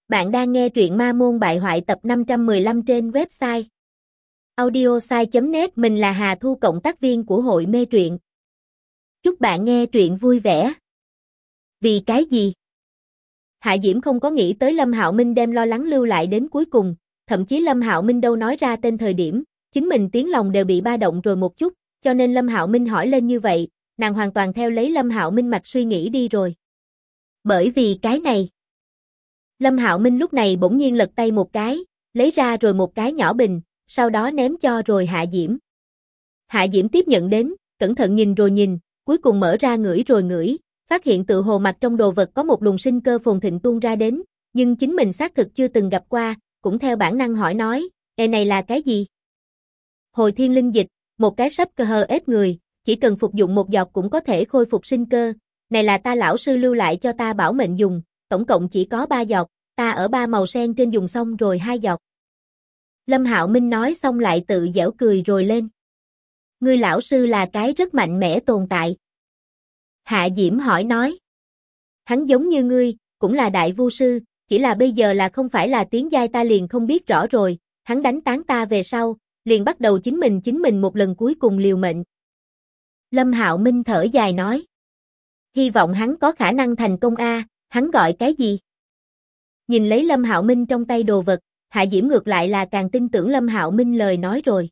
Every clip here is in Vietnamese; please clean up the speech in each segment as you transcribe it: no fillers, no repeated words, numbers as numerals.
Bạn đang nghe truyện Ma Môn Bại Hoại tập 515 trên website audiosai.net. Mình là Hà Thu, cộng tác viên của hội mê truyện. Chúc bạn nghe truyện vui vẻ. Vì cái gì? Hạ Diễm không có nghĩ tới Lâm Hạo Minh đem lo lắng lưu lại đến cuối cùng, thậm chí Lâm Hạo Minh đâu nói ra tên thời điểm, chính mình tiếng lòng đều bị ba động rồi một chút, cho nên Lâm Hạo Minh hỏi lên như vậy, nàng hoàn toàn theo lấy Lâm Hạo Minh mạch suy nghĩ đi rồi. Bởi vì cái này. Lâm Hạo Minh lúc này bỗng nhiên lật tay một cái, lấy ra rồi một cái nhỏ bình, sau đó ném cho rồi Hạ Diễm. Hạ Diễm tiếp nhận đến, cẩn thận nhìn rồi nhìn, cuối cùng mở ra ngửi rồi ngửi, phát hiện tự hồ mặt trong đồ vật có một luồng sinh cơ phồn thịnh tuôn ra đến, nhưng chính mình xác thực chưa từng gặp qua, cũng theo bản năng hỏi nói, này là cái gì? Hồi thiên linh dịch, một cái sắp cơ hờ ép người, chỉ cần phục dụng một giọt cũng có thể khôi phục sinh cơ, này là ta lão sư lưu lại cho ta bảo mệnh dùng, tổng cộng chỉ có 3 giọt, ta ở 3 màu sen trên dùng xong rồi 2 giọt. Lâm Hạo Minh nói xong lại tự giễu cười rồi lên. Ngươi lão sư là cái rất mạnh mẽ tồn tại. Hạ Diễm hỏi nói. Hắn giống như ngươi, cũng là đại vu sư, chỉ là bây giờ là không phải là tiến giai ta liền không biết rõ rồi, hắn đánh tán ta về sau, liền bắt đầu chính mình một lần cuối cùng liều mệnh. Lâm Hạo Minh thở dài nói. Hy vọng hắn có khả năng thành công a, hắn gọi cái gì? Nhìn lấy Lâm Hạo Minh trong tay đồ vật, Hạ Diễm ngược lại là càng tin tưởng Lâm Hạo Minh lời nói rồi.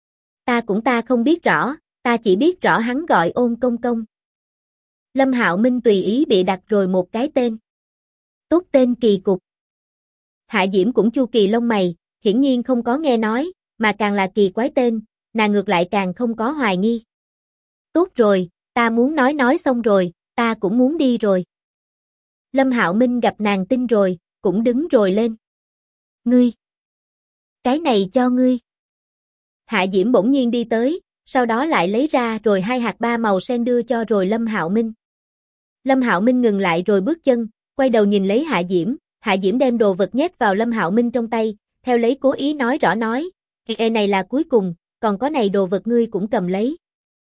Ta không biết rõ, ta chỉ biết rõ hắn gọi Ôn Công Công. Lâm Hạo Minh tùy ý bị đặt rồi một cái tên. Tốt tên kỳ cục. Hạ Diễm cũng chu kỳ lông mày, hiển nhiên không có nghe nói, mà càng là kỳ quái tên, nàng ngược lại càng không có hoài nghi. Tốt rồi, ta muốn nói xong rồi, ta cũng muốn đi rồi. Lâm Hạo Minh gặp nàng tin rồi, cũng đứng rồi lên. Ngươi! Cái này cho ngươi. Hạ Diễm bỗng nhiên đi tới, sau đó lại lấy ra rồi 2 hạt 3 màu sen đưa cho rồi Lâm Hạo Minh. Lâm Hạo Minh ngừng lại rồi bước chân, quay đầu nhìn lấy Hạ Diễm đem đồ vật nhét vào Lâm Hạo Minh trong tay, theo lấy cố ý nói rõ nói, này là cuối cùng, còn có này đồ vật ngươi cũng cầm lấy.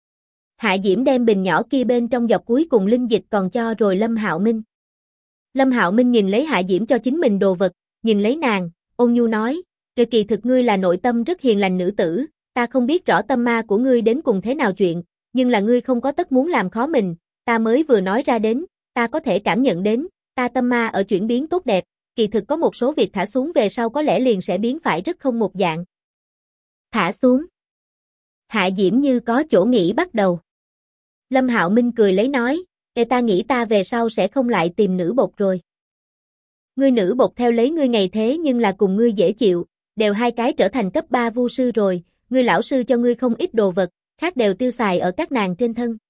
Hạ Diễm đem bình nhỏ kia bên trong dọc cuối cùng linh dịch còn cho rồi Lâm Hạo Minh. Lâm Hạo Minh nhìn lấy Hạ Diễm cho chính mình đồ vật, nhìn lấy nàng, ôn nhu nói, kỳ thực ngươi là nội tâm rất hiền lành nữ tử, ta không biết rõ tâm ma của ngươi đến cùng thế nào chuyện, nhưng là ngươi không có tất muốn làm khó mình, ta mới vừa nói ra đến, ta có thể cảm nhận đến, ta tâm ma ở chuyển biến tốt đẹp, kỳ thực có một số việc thả xuống về sau có lẽ liền sẽ biến phải rất không một dạng. Thả xuống. Hạ Diễm như có chỗ nghĩ bắt đầu. Lâm Hạo Minh cười lấy nói, ta nghĩ ta về sau sẽ không lại tìm nữ bột rồi. Ngươi nữ bột theo lấy ngươi ngày thế nhưng là cùng ngươi dễ chịu, đều 2 cái trở thành cấp 3 vu sư rồi, ngươi lão sư cho ngươi không ít đồ vật, khác đều tiêu xài ở các nàng trên thân.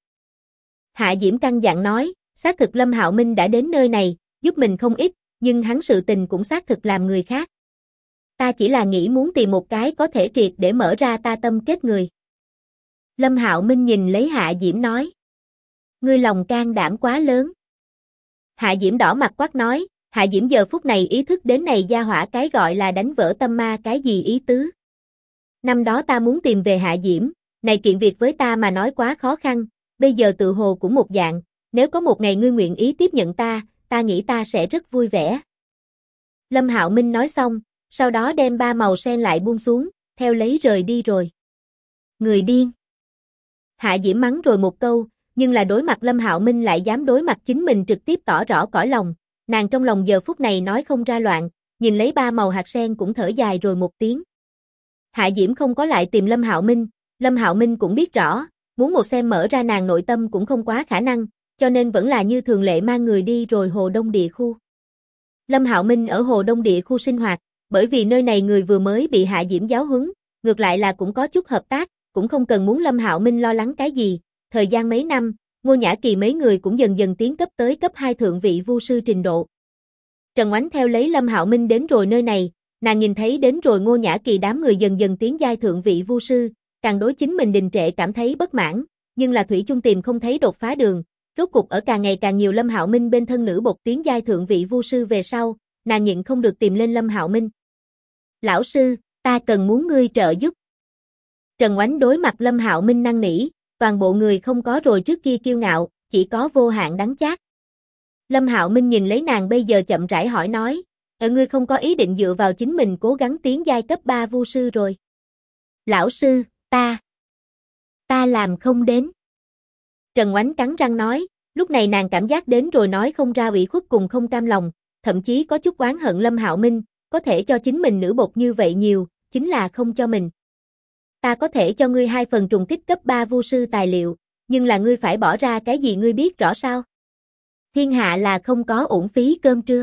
Hạ Diễm căn dặn nói, xác thực Lâm Hạo Minh đã đến nơi này, giúp mình không ít, nhưng hắn sự tình cũng xác thực làm người khác. Ta chỉ là nghĩ muốn tìm một cái có thể triệt để mở ra ta tâm kết người. Lâm Hạo Minh nhìn lấy Hạ Diễm nói. Ngươi lòng can đảm quá lớn. Hạ Diễm đỏ mặt quát nói, Hạ Diễm giờ phút này ý thức đến này gia hỏa cái gọi là đánh vỡ tâm ma cái gì ý tứ. Năm đó ta muốn tìm về Hạ Diễm, này kiện việc với ta mà nói quá khó khăn, bây giờ tự hồ cũng một dạng, nếu có một ngày ngươi nguyện ý tiếp nhận ta nghĩ ta sẽ rất vui vẻ. Lâm Hạo Minh nói xong, sau đó đem 3 màu sen lại buông xuống, theo lấy rời đi rồi. Người điên. Hạ Diễm mắng rồi một câu, nhưng là đối mặt Lâm Hạo Minh lại dám đối mặt chính mình trực tiếp tỏ rõ cõi lòng, nàng trong lòng giờ phút này nói không ra loạn, nhìn lấy 3 màu hạt sen cũng thở dài rồi một tiếng. Hạ Diễm không có lại tìm Lâm Hạo Minh cũng biết rõ, muốn một xem mở ra nàng nội tâm cũng không quá khả năng, cho nên vẫn là như thường lệ mang người đi rồi Hồ Đông Địa khu. Lâm Hạo Minh ở Hồ Đông Địa khu sinh hoạt, bởi vì nơi này người vừa mới bị Hạ Diễm giáo huấn, ngược lại là cũng có chút hợp tác, cũng không cần muốn Lâm Hạo Minh lo lắng cái gì. Thời gian mấy năm, Ngô Nhã Kỳ mấy người cũng dần dần tiến cấp tới cấp 2 thượng vị vu sư trình độ. Trần Oánh theo lấy Lâm Hạo Minh đến rồi nơi này, nàng nhìn thấy đến rồi Ngô Nhã Kỳ đám người dần dần tiến giai thượng vị vu sư, càng đối chính mình đình trệ cảm thấy bất mãn, nhưng là thủy chung tìm không thấy đột phá đường. Rốt cục ở càng ngày càng nhiều Lâm Hạo Minh bên thân nữ bột tiến giai thượng vị vu sư về sau, nàng nhịn không được tìm lên Lâm Hạo Minh. Lão sư, ta cần muốn ngươi trợ giúp. Trần Oánh đối mặt Lâm Hạo Minh năn nỉ, toàn bộ người không có rồi trước kia kiêu ngạo, chỉ có vô hạn đắng chát. Lâm Hạo Minh nhìn lấy nàng bây giờ chậm rãi hỏi nói, Ngươi không có ý định dựa vào chính mình cố gắng tiến giai cấp 3 vu sư rồi. Lão sư, ta làm không đến. Trần Oánh cắn răng nói, lúc này nàng cảm giác đến rồi nói không ra ủy khuất cùng không cam lòng, thậm chí có chút oán hận Lâm Hạo Minh, có thể cho chính mình nữ bột như vậy nhiều, chính là không cho mình. Ta có thể cho ngươi 2 phần trùng kích cấp 3 vu sư tài liệu, nhưng là ngươi phải bỏ ra cái gì ngươi biết rõ sao? Thiên hạ là không có uổng phí cơm trưa.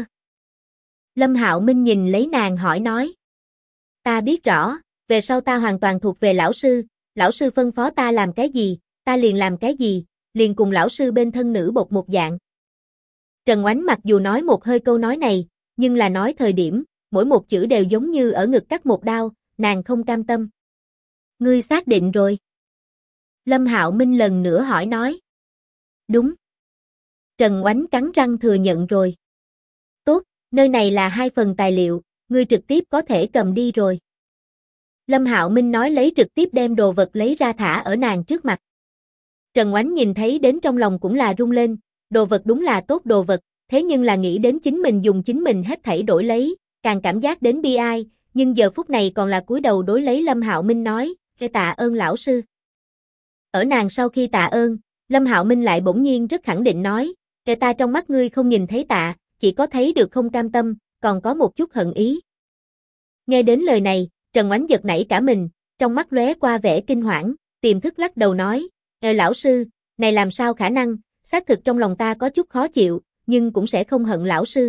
Lâm Hạo Minh nhìn lấy nàng hỏi nói. Ta biết rõ, về sau ta hoàn toàn thuộc về lão sư phân phó ta làm cái gì, ta liền làm cái gì, liền cùng lão sư bên thân nữ bột một dạng. Trần Oánh mặc dù nói một hơi câu nói này, nhưng là nói thời điểm, mỗi một chữ đều giống như ở ngực cắt một đao, nàng không cam tâm. Ngươi xác định rồi. Lâm Hạo Minh lần nữa hỏi nói. Đúng. Trần Oánh cắn răng thừa nhận rồi. Tốt, nơi này là 2 phần tài liệu, ngươi trực tiếp có thể cầm đi rồi. Lâm Hạo Minh nói lấy trực tiếp đem đồ vật lấy ra thả ở nàng trước mặt. Trần Oánh nhìn thấy đến trong lòng cũng là rung lên, đồ vật đúng là tốt đồ vật, thế nhưng là nghĩ đến chính mình dùng chính mình hết thảy đổi lấy, càng cảm giác đến bi ai, nhưng giờ phút này còn là cúi đầu đối lấy Lâm Hạo Minh nói, tạ ơn lão sư. Ở nàng sau khi tạ ơn, Lâm Hạo Minh lại bỗng nhiên rất khẳng định nói, ta trong mắt ngươi không nhìn thấy tạ, chỉ có thấy được không cam tâm, còn có một chút hận ý. Nghe đến lời này, Trần Oánh giật nảy cả mình, trong mắt lóe qua vẻ kinh hoảng, tiềm thức lắc đầu nói, lão sư, này làm sao khả năng, xác thực trong lòng ta có chút khó chịu, nhưng cũng sẽ không hận lão sư.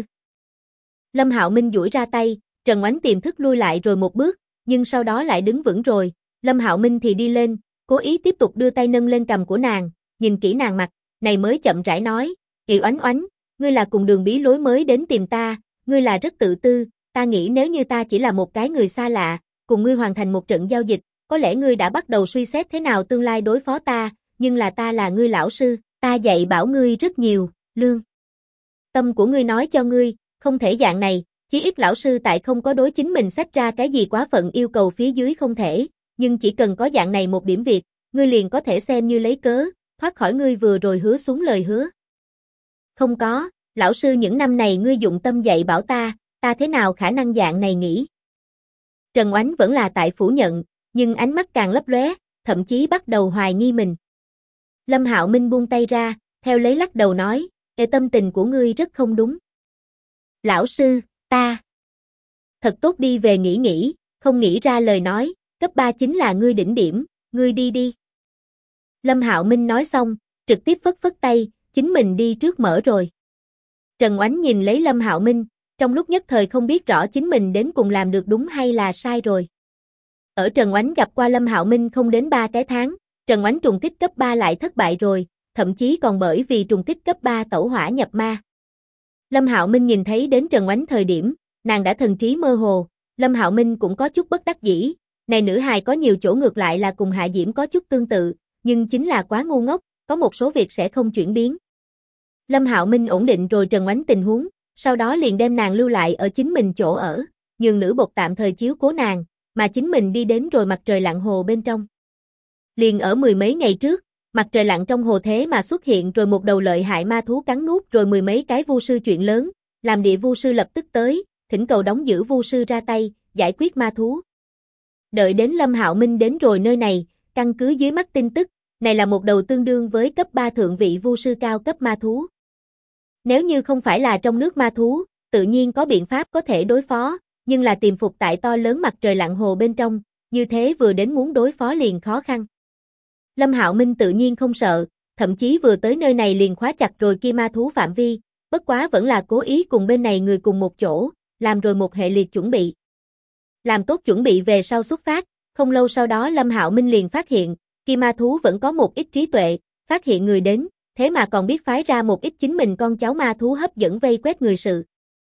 Lâm Hạo Minh duỗi ra tay, Trần Oánh tiềm thức lui lại rồi một bước, nhưng sau đó lại đứng vững rồi, Lâm Hạo Minh thì đi lên, cố ý tiếp tục đưa tay nâng lên cằm của nàng, nhìn kỹ nàng mặt, này mới chậm rãi nói, Oánh Oánh, ngươi là cùng đường bí lối mới đến tìm ta, ngươi là rất tự tư, ta nghĩ nếu như ta chỉ là một cái người xa lạ, cùng ngươi hoàn thành một trận giao dịch, có lẽ ngươi đã bắt đầu suy xét thế nào tương lai đối phó ta, nhưng là ta là ngươi lão sư, ta dạy bảo ngươi rất nhiều, lương. Tâm của ngươi nói cho ngươi, không thể dạng này, chí ít lão sư tại không có đối chính mình xách ra cái gì quá phận yêu cầu phía dưới không thể, nhưng chỉ cần có dạng này một điểm việc, ngươi liền có thể xem như lấy cớ, thoát khỏi ngươi vừa rồi hứa xuống lời hứa. Không có, lão sư những năm này ngươi dụng tâm dạy bảo ta thế nào khả năng dạng này nghĩ. Trần Oánh vẫn là tại phủ nhận, nhưng ánh mắt càng lấp lóe, thậm chí bắt đầu hoài nghi mình. Lâm Hạo Minh buông tay ra, theo lấy lắc đầu nói, tâm tình của ngươi rất không đúng. Lão sư, ta thật tốt đi về nghĩ, không nghĩ ra lời nói, cấp 3 chính là ngươi đỉnh điểm, ngươi đi đi. Lâm Hạo Minh nói xong, trực tiếp phất phất tay, chính mình đi trước mở rồi. Trần Oánh nhìn lấy Lâm Hạo Minh, trong lúc nhất thời không biết rõ chính mình đến cùng làm được đúng hay là sai rồi. Ở Trần Oánh gặp qua Lâm Hạo Minh không đến 3 cái tháng, Trần Oánh trùng kích cấp 3 lại thất bại rồi, thậm chí còn bởi vì trùng kích cấp 3 tẩu hỏa nhập ma. Lâm Hạo Minh nhìn thấy đến Trần Oánh thời điểm, nàng đã thần trí mơ hồ, Lâm Hạo Minh cũng có chút bất đắc dĩ, này nữ hài có nhiều chỗ ngược lại là cùng Hạ Diễm có chút tương tự, nhưng chính là quá ngu ngốc, có một số việc sẽ không chuyển biến. Lâm Hạo Minh ổn định rồi Trần Oánh tình huống, sau đó liền đem nàng lưu lại ở chính mình chỗ ở, nhường nữ bột tạm thời chiếu cố nàng, mà chính mình đi đến rồi mặt trời lặn hồ bên trong. Liền ở 10 mấy ngày trước, mặt trời lặn trong hồ thế mà xuất hiện rồi một đầu lợi hại ma thú cắn nuốt rồi 10 mấy cái vu sư chuyện lớn, làm địa vu sư lập tức tới, thỉnh cầu đóng giữ vu sư ra tay, giải quyết ma thú. Đợi đến Lâm Hạo Minh đến rồi nơi này, căn cứ dưới mắt tin tức, này là một đầu tương đương với cấp 3 thượng vị vu sư cao cấp ma thú. Nếu như không phải là trong nước ma thú, tự nhiên có biện pháp có thể đối phó, nhưng là tiềm phục tại to lớn mặt trời lặn hồ bên trong, như thế vừa đến muốn đối phó liền khó khăn. Lâm Hạo Minh tự nhiên không sợ, thậm chí vừa tới nơi này liền khóa chặt rồi kia ma thú phạm vi, bất quá vẫn là cố ý cùng bên này người cùng một chỗ, làm rồi một hệ liệt chuẩn bị. Làm tốt chuẩn bị về sau xuất phát, không lâu sau đó Lâm Hạo Minh liền phát hiện, kia ma thú vẫn có một ít trí tuệ, phát hiện người đến, thế mà còn biết phái ra một ít chính mình con cháu ma thú hấp dẫn vây quét người sự.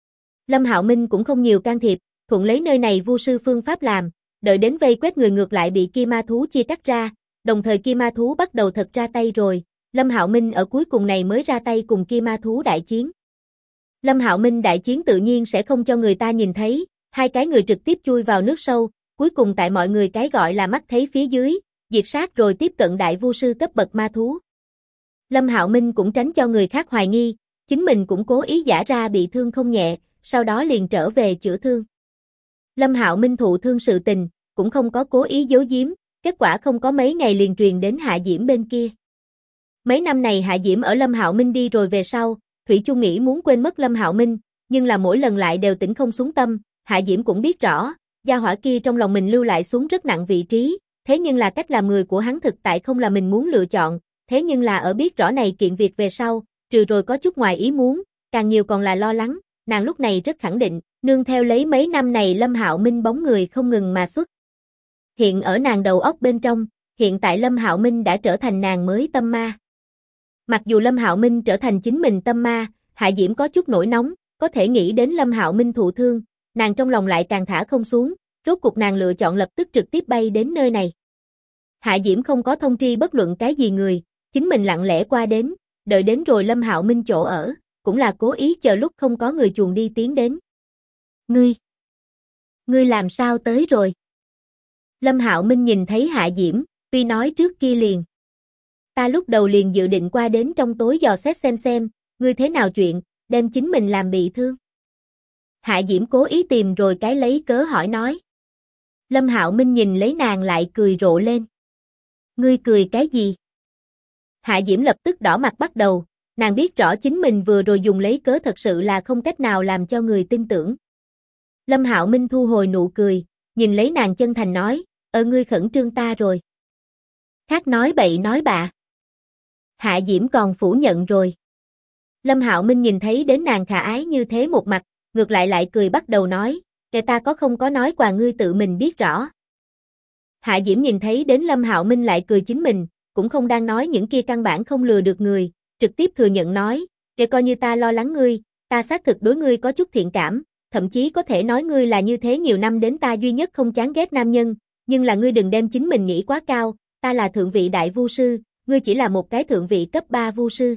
Lâm Hạo Minh cũng không nhiều can thiệp, thuận lấy nơi này vu sư phương pháp làm, đợi đến vây quét người ngược lại bị kia ma thú chia cắt ra, đồng thời kia ma thú bắt đầu thật ra tay rồi, Lâm Hạo Minh ở cuối cùng này mới ra tay cùng kia ma thú đại chiến. Lâm Hạo Minh đại chiến tự nhiên sẽ không cho người ta nhìn thấy, hai cái người trực tiếp chui vào nước sâu, cuối cùng tại mọi người cái gọi là mắt thấy phía dưới, diệt sát rồi tiếp cận đại vu sư cấp bậc ma thú. Lâm Hạo Minh cũng tránh cho người khác hoài nghi, chính mình cũng cố ý giả ra bị thương không nhẹ, sau đó liền trở về chữa thương. Lâm Hạo Minh thụ thương sự tình, cũng không có cố ý giấu giếm, kết quả không có mấy ngày liền truyền đến Hạ Diễm bên kia. Mấy năm này Hạ Diễm ở Lâm Hạo Minh đi rồi về sau, Thủy chung nghĩ muốn quên mất Lâm Hạo Minh, nhưng là mỗi lần lại đều tỉnh không xuống tâm, Hạ Diễm cũng biết rõ, gia hỏa kia trong lòng mình lưu lại xuống rất nặng vị trí, thế nhưng là cách làm người của hắn thực tại không là mình muốn lựa chọn, thế nhưng là ở biết rõ này kiện việc về sau, trừ rồi có chút ngoài ý muốn, càng nhiều còn là lo lắng, nàng lúc này rất khẳng định, nương theo lấy mấy năm này Lâm Hạo Minh bóng người không ngừng mà xuất hiện ở nàng đầu óc bên trong, hiện tại Lâm Hạo Minh đã trở thành nàng mới tâm ma. Mặc dù Lâm Hạo Minh trở thành chính mình tâm ma, Hạ Diễm có chút nổi nóng, có thể nghĩ đến Lâm Hạo Minh thụ thương, nàng trong lòng lại càng thả không xuống, rốt cuộc nàng lựa chọn lập tức trực tiếp bay đến nơi này. Hạ Diễm không có thông tri bất luận cái gì người, chính mình lặng lẽ qua đến, đợi đến rồi Lâm Hạo Minh chỗ ở, cũng là cố ý chờ lúc không có người chuồn đi tiến đến. Ngươi làm sao tới rồi? Lâm Hạo Minh nhìn thấy Hạ Diễm, tuy nói trước kia liền. Ta lúc đầu liền dự định qua đến trong tối dò xét xem, ngươi thế nào chuyện, đem chính mình làm bị thương. Hạ Diễm cố ý tìm rồi cái lấy cớ hỏi nói. Lâm Hạo Minh nhìn lấy nàng lại cười rộ lên. Ngươi cười cái gì? Hạ Diễm lập tức đỏ mặt bắt đầu, nàng biết rõ chính mình vừa rồi dùng lấy cớ thật sự là không cách nào làm cho người tin tưởng. Lâm Hạo Minh thu hồi nụ cười, nhìn lấy nàng chân thành nói, ngươi khẩn trương ta rồi. Khác nói bậy nói bạ. Hạ Diễm còn phủ nhận rồi. Lâm Hạo Minh nhìn thấy đến nàng khả ái như thế một mặt, ngược lại cười bắt đầu nói, kẻ ta có không có nói qua ngươi tự mình biết rõ. Hạ Diễm nhìn thấy đến Lâm Hạo Minh lại cười chính mình, cũng không đang nói những kia căn bản không lừa được người, trực tiếp thừa nhận nói, kẻ coi như ta lo lắng ngươi, ta xác thực đối ngươi có chút thiện cảm, thậm chí có thể nói ngươi là như thế nhiều năm đến ta duy nhất không chán ghét nam nhân, nhưng là ngươi đừng đem chính mình nghĩ quá cao, ta là thượng vị đại vu sư, ngươi chỉ là một cái thượng vị cấp 3 vu sư.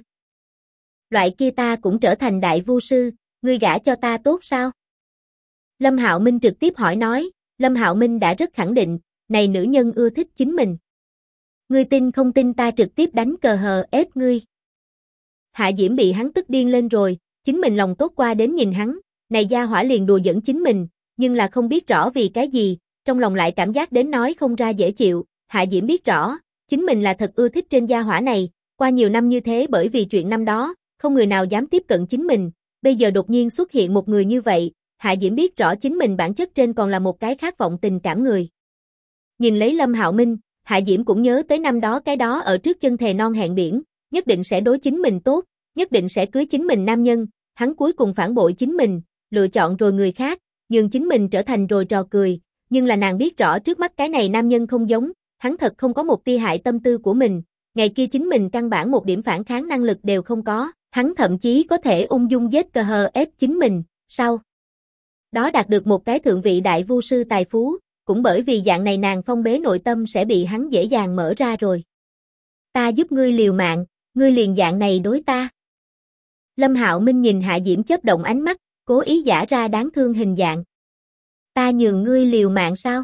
Loại kia ta cũng trở thành đại vu sư, ngươi gả cho ta tốt sao? Lâm Hạo Minh trực tiếp hỏi nói, Lâm Hạo Minh đã rất khẳng định, này nữ nhân ưa thích chính mình. Ngươi tin không tin ta trực tiếp đánh cờ hờ ép ngươi. Hạ Diễm bị hắn tức điên lên rồi, chính mình lòng tốt qua đến nhìn hắn, này gia hỏa liền đùa giỡn chính mình, nhưng là không biết rõ vì cái gì, trong lòng lại cảm giác đến nói không ra dễ chịu, Hạ Diễm biết rõ, chính mình là thật ưa thích trên gia hỏa này, qua nhiều năm như thế bởi vì chuyện năm đó, không người nào dám tiếp cận chính mình, bây giờ đột nhiên xuất hiện một người như vậy, Hạ Diễm biết rõ chính mình bản chất trên còn là một cái khát vọng tình cảm người. Nhìn lấy Lâm Hạo Minh, Hạ Diễm cũng nhớ tới năm đó cái đó ở trước chân thề non hẹn biển, nhất định sẽ đối chính mình tốt, nhất định sẽ cưới chính mình nam nhân, hắn cuối cùng phản bội chính mình, lựa chọn rồi người khác, nhường chính mình trở thành rồi trò cười, nhưng là nàng biết rõ trước mắt cái này nam nhân không giống, hắn thật không có một tia hại tâm tư của mình, ngày kia chính mình căn bản một điểm phản kháng năng lực đều không có, hắn thậm chí có thể ung dung giết cờ hờ ép chính mình, sau đó đạt được một cái thượng vị đại vu sư tài phú, cũng bởi vì dạng này nàng phong bế nội tâm sẽ bị hắn dễ dàng mở ra rồi. Ta giúp ngươi liều mạng, ngươi liền dạng này đối ta. Lâm Hạo Minh nhìn Hạ Diễm chớp động ánh mắt, cố ý giả ra đáng thương hình dạng. Ta nhường ngươi liều mạng sao?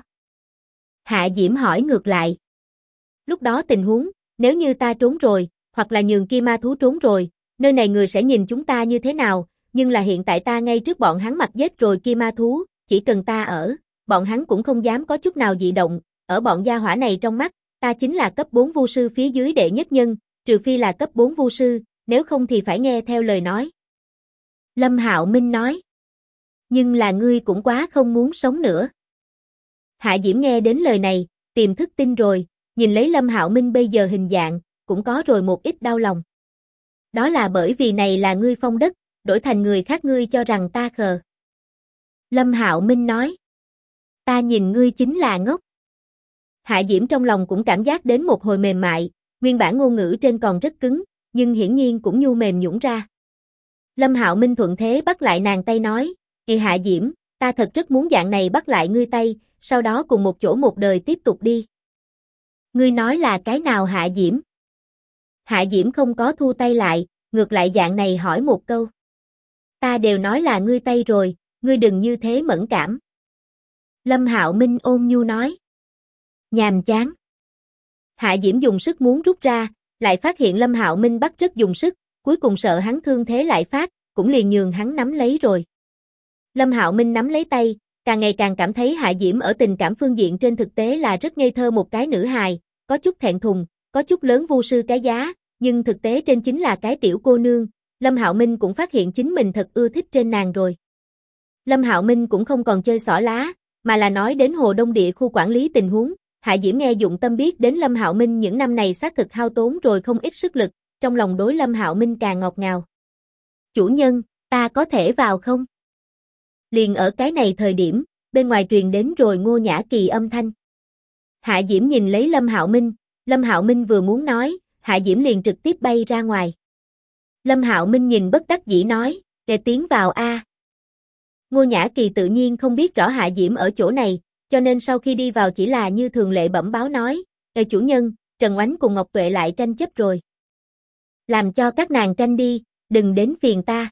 Hạ Diễm hỏi ngược lại. Lúc đó tình huống, nếu như ta trốn rồi, hoặc là nhường kia ma thú trốn rồi, nơi này người sẽ nhìn chúng ta như thế nào, nhưng là hiện tại ta ngay trước bọn hắn mặt giết rồi kia ma thú, chỉ cần ta ở, bọn hắn cũng không dám có chút nào dị động, ở bọn gia hỏa này trong mắt, ta chính là cấp 4 vu sư phía dưới đệ nhất nhân, trừ phi là cấp 4 vu sư, nếu không thì phải nghe theo lời nói. Lâm Hạo Minh nói. Nhưng là ngươi cũng quá không muốn sống nữa. Hạ Diễm nghe đến lời này, tiềm thức tin rồi, nhìn lấy Lâm Hạo Minh bây giờ hình dạng, cũng có rồi một ít đau lòng. Đó là bởi vì này là ngươi phong đất, đổi thành người khác ngươi cho rằng ta khờ. Lâm Hạo Minh nói. Ta nhìn ngươi chính là ngốc. Hạ Diễm trong lòng cũng cảm giác đến một hồi mềm mại, nguyên bản ngôn ngữ trên còn rất cứng, nhưng hiển nhiên cũng nhu mềm nhũn ra. Lâm Hạo Minh thuận thế bắt lại nàng tay nói, Hạ Diễm, ta thật rất muốn dạng này bắt lại ngươi tay, sau đó cùng một chỗ một đời tiếp tục đi. Ngươi nói là cái nào Hạ Diễm? Hạ Diễm không có thu tay lại, ngược lại dạng này hỏi một câu. Ta đều nói là ngươi tay rồi, ngươi đừng như thế mẫn cảm. Lâm Hạo Minh ôn nhu nói. Nhàm chán. Hạ Diễm dùng sức muốn rút ra, lại phát hiện Lâm Hạo Minh bắt rất dùng sức, cuối cùng sợ hắn thương thế lại phát, cũng liền nhường hắn nắm lấy rồi. Lâm Hạo Minh nắm lấy tay, càng ngày càng cảm thấy Hạ Diễm ở tình cảm phương diện trên thực tế là rất ngây thơ một cái nữ hài, có chút thẹn thùng, có chút lớn vu sư cái giá, nhưng thực tế trên chính là cái tiểu cô nương. Lâm Hạo Minh cũng phát hiện chính mình thật ưa thích trên nàng rồi. Lâm Hạo Minh cũng không còn chơi xỏ lá, mà là nói đến Hồ Đông Địa khu quản lý tình huống. Hạ Diễm nghe dụng tâm biết đến Lâm Hạo Minh những năm này xác thực hao tốn rồi không ít sức lực, trong lòng đối Lâm Hạo Minh càng ngọt ngào. Chủ nhân, ta có thể vào không? Liền ở cái này thời điểm, bên ngoài truyền đến rồi Ngô Nhã Kỳ âm thanh. Hạ Diễm nhìn lấy Lâm Hạo Minh vừa muốn nói, Hạ Diễm liền trực tiếp bay ra ngoài. Lâm Hạo Minh nhìn bất đắc dĩ nói, để tiến vào a. Ngô Nhã Kỳ tự nhiên không biết rõ Hạ Diễm ở chỗ này, cho nên sau khi đi vào chỉ là như thường lệ bẩm báo nói, chủ nhân, Trần Oánh cùng Ngọc Tuệ lại tranh chấp rồi. Làm cho các nàng tranh đi, đừng đến phiền ta.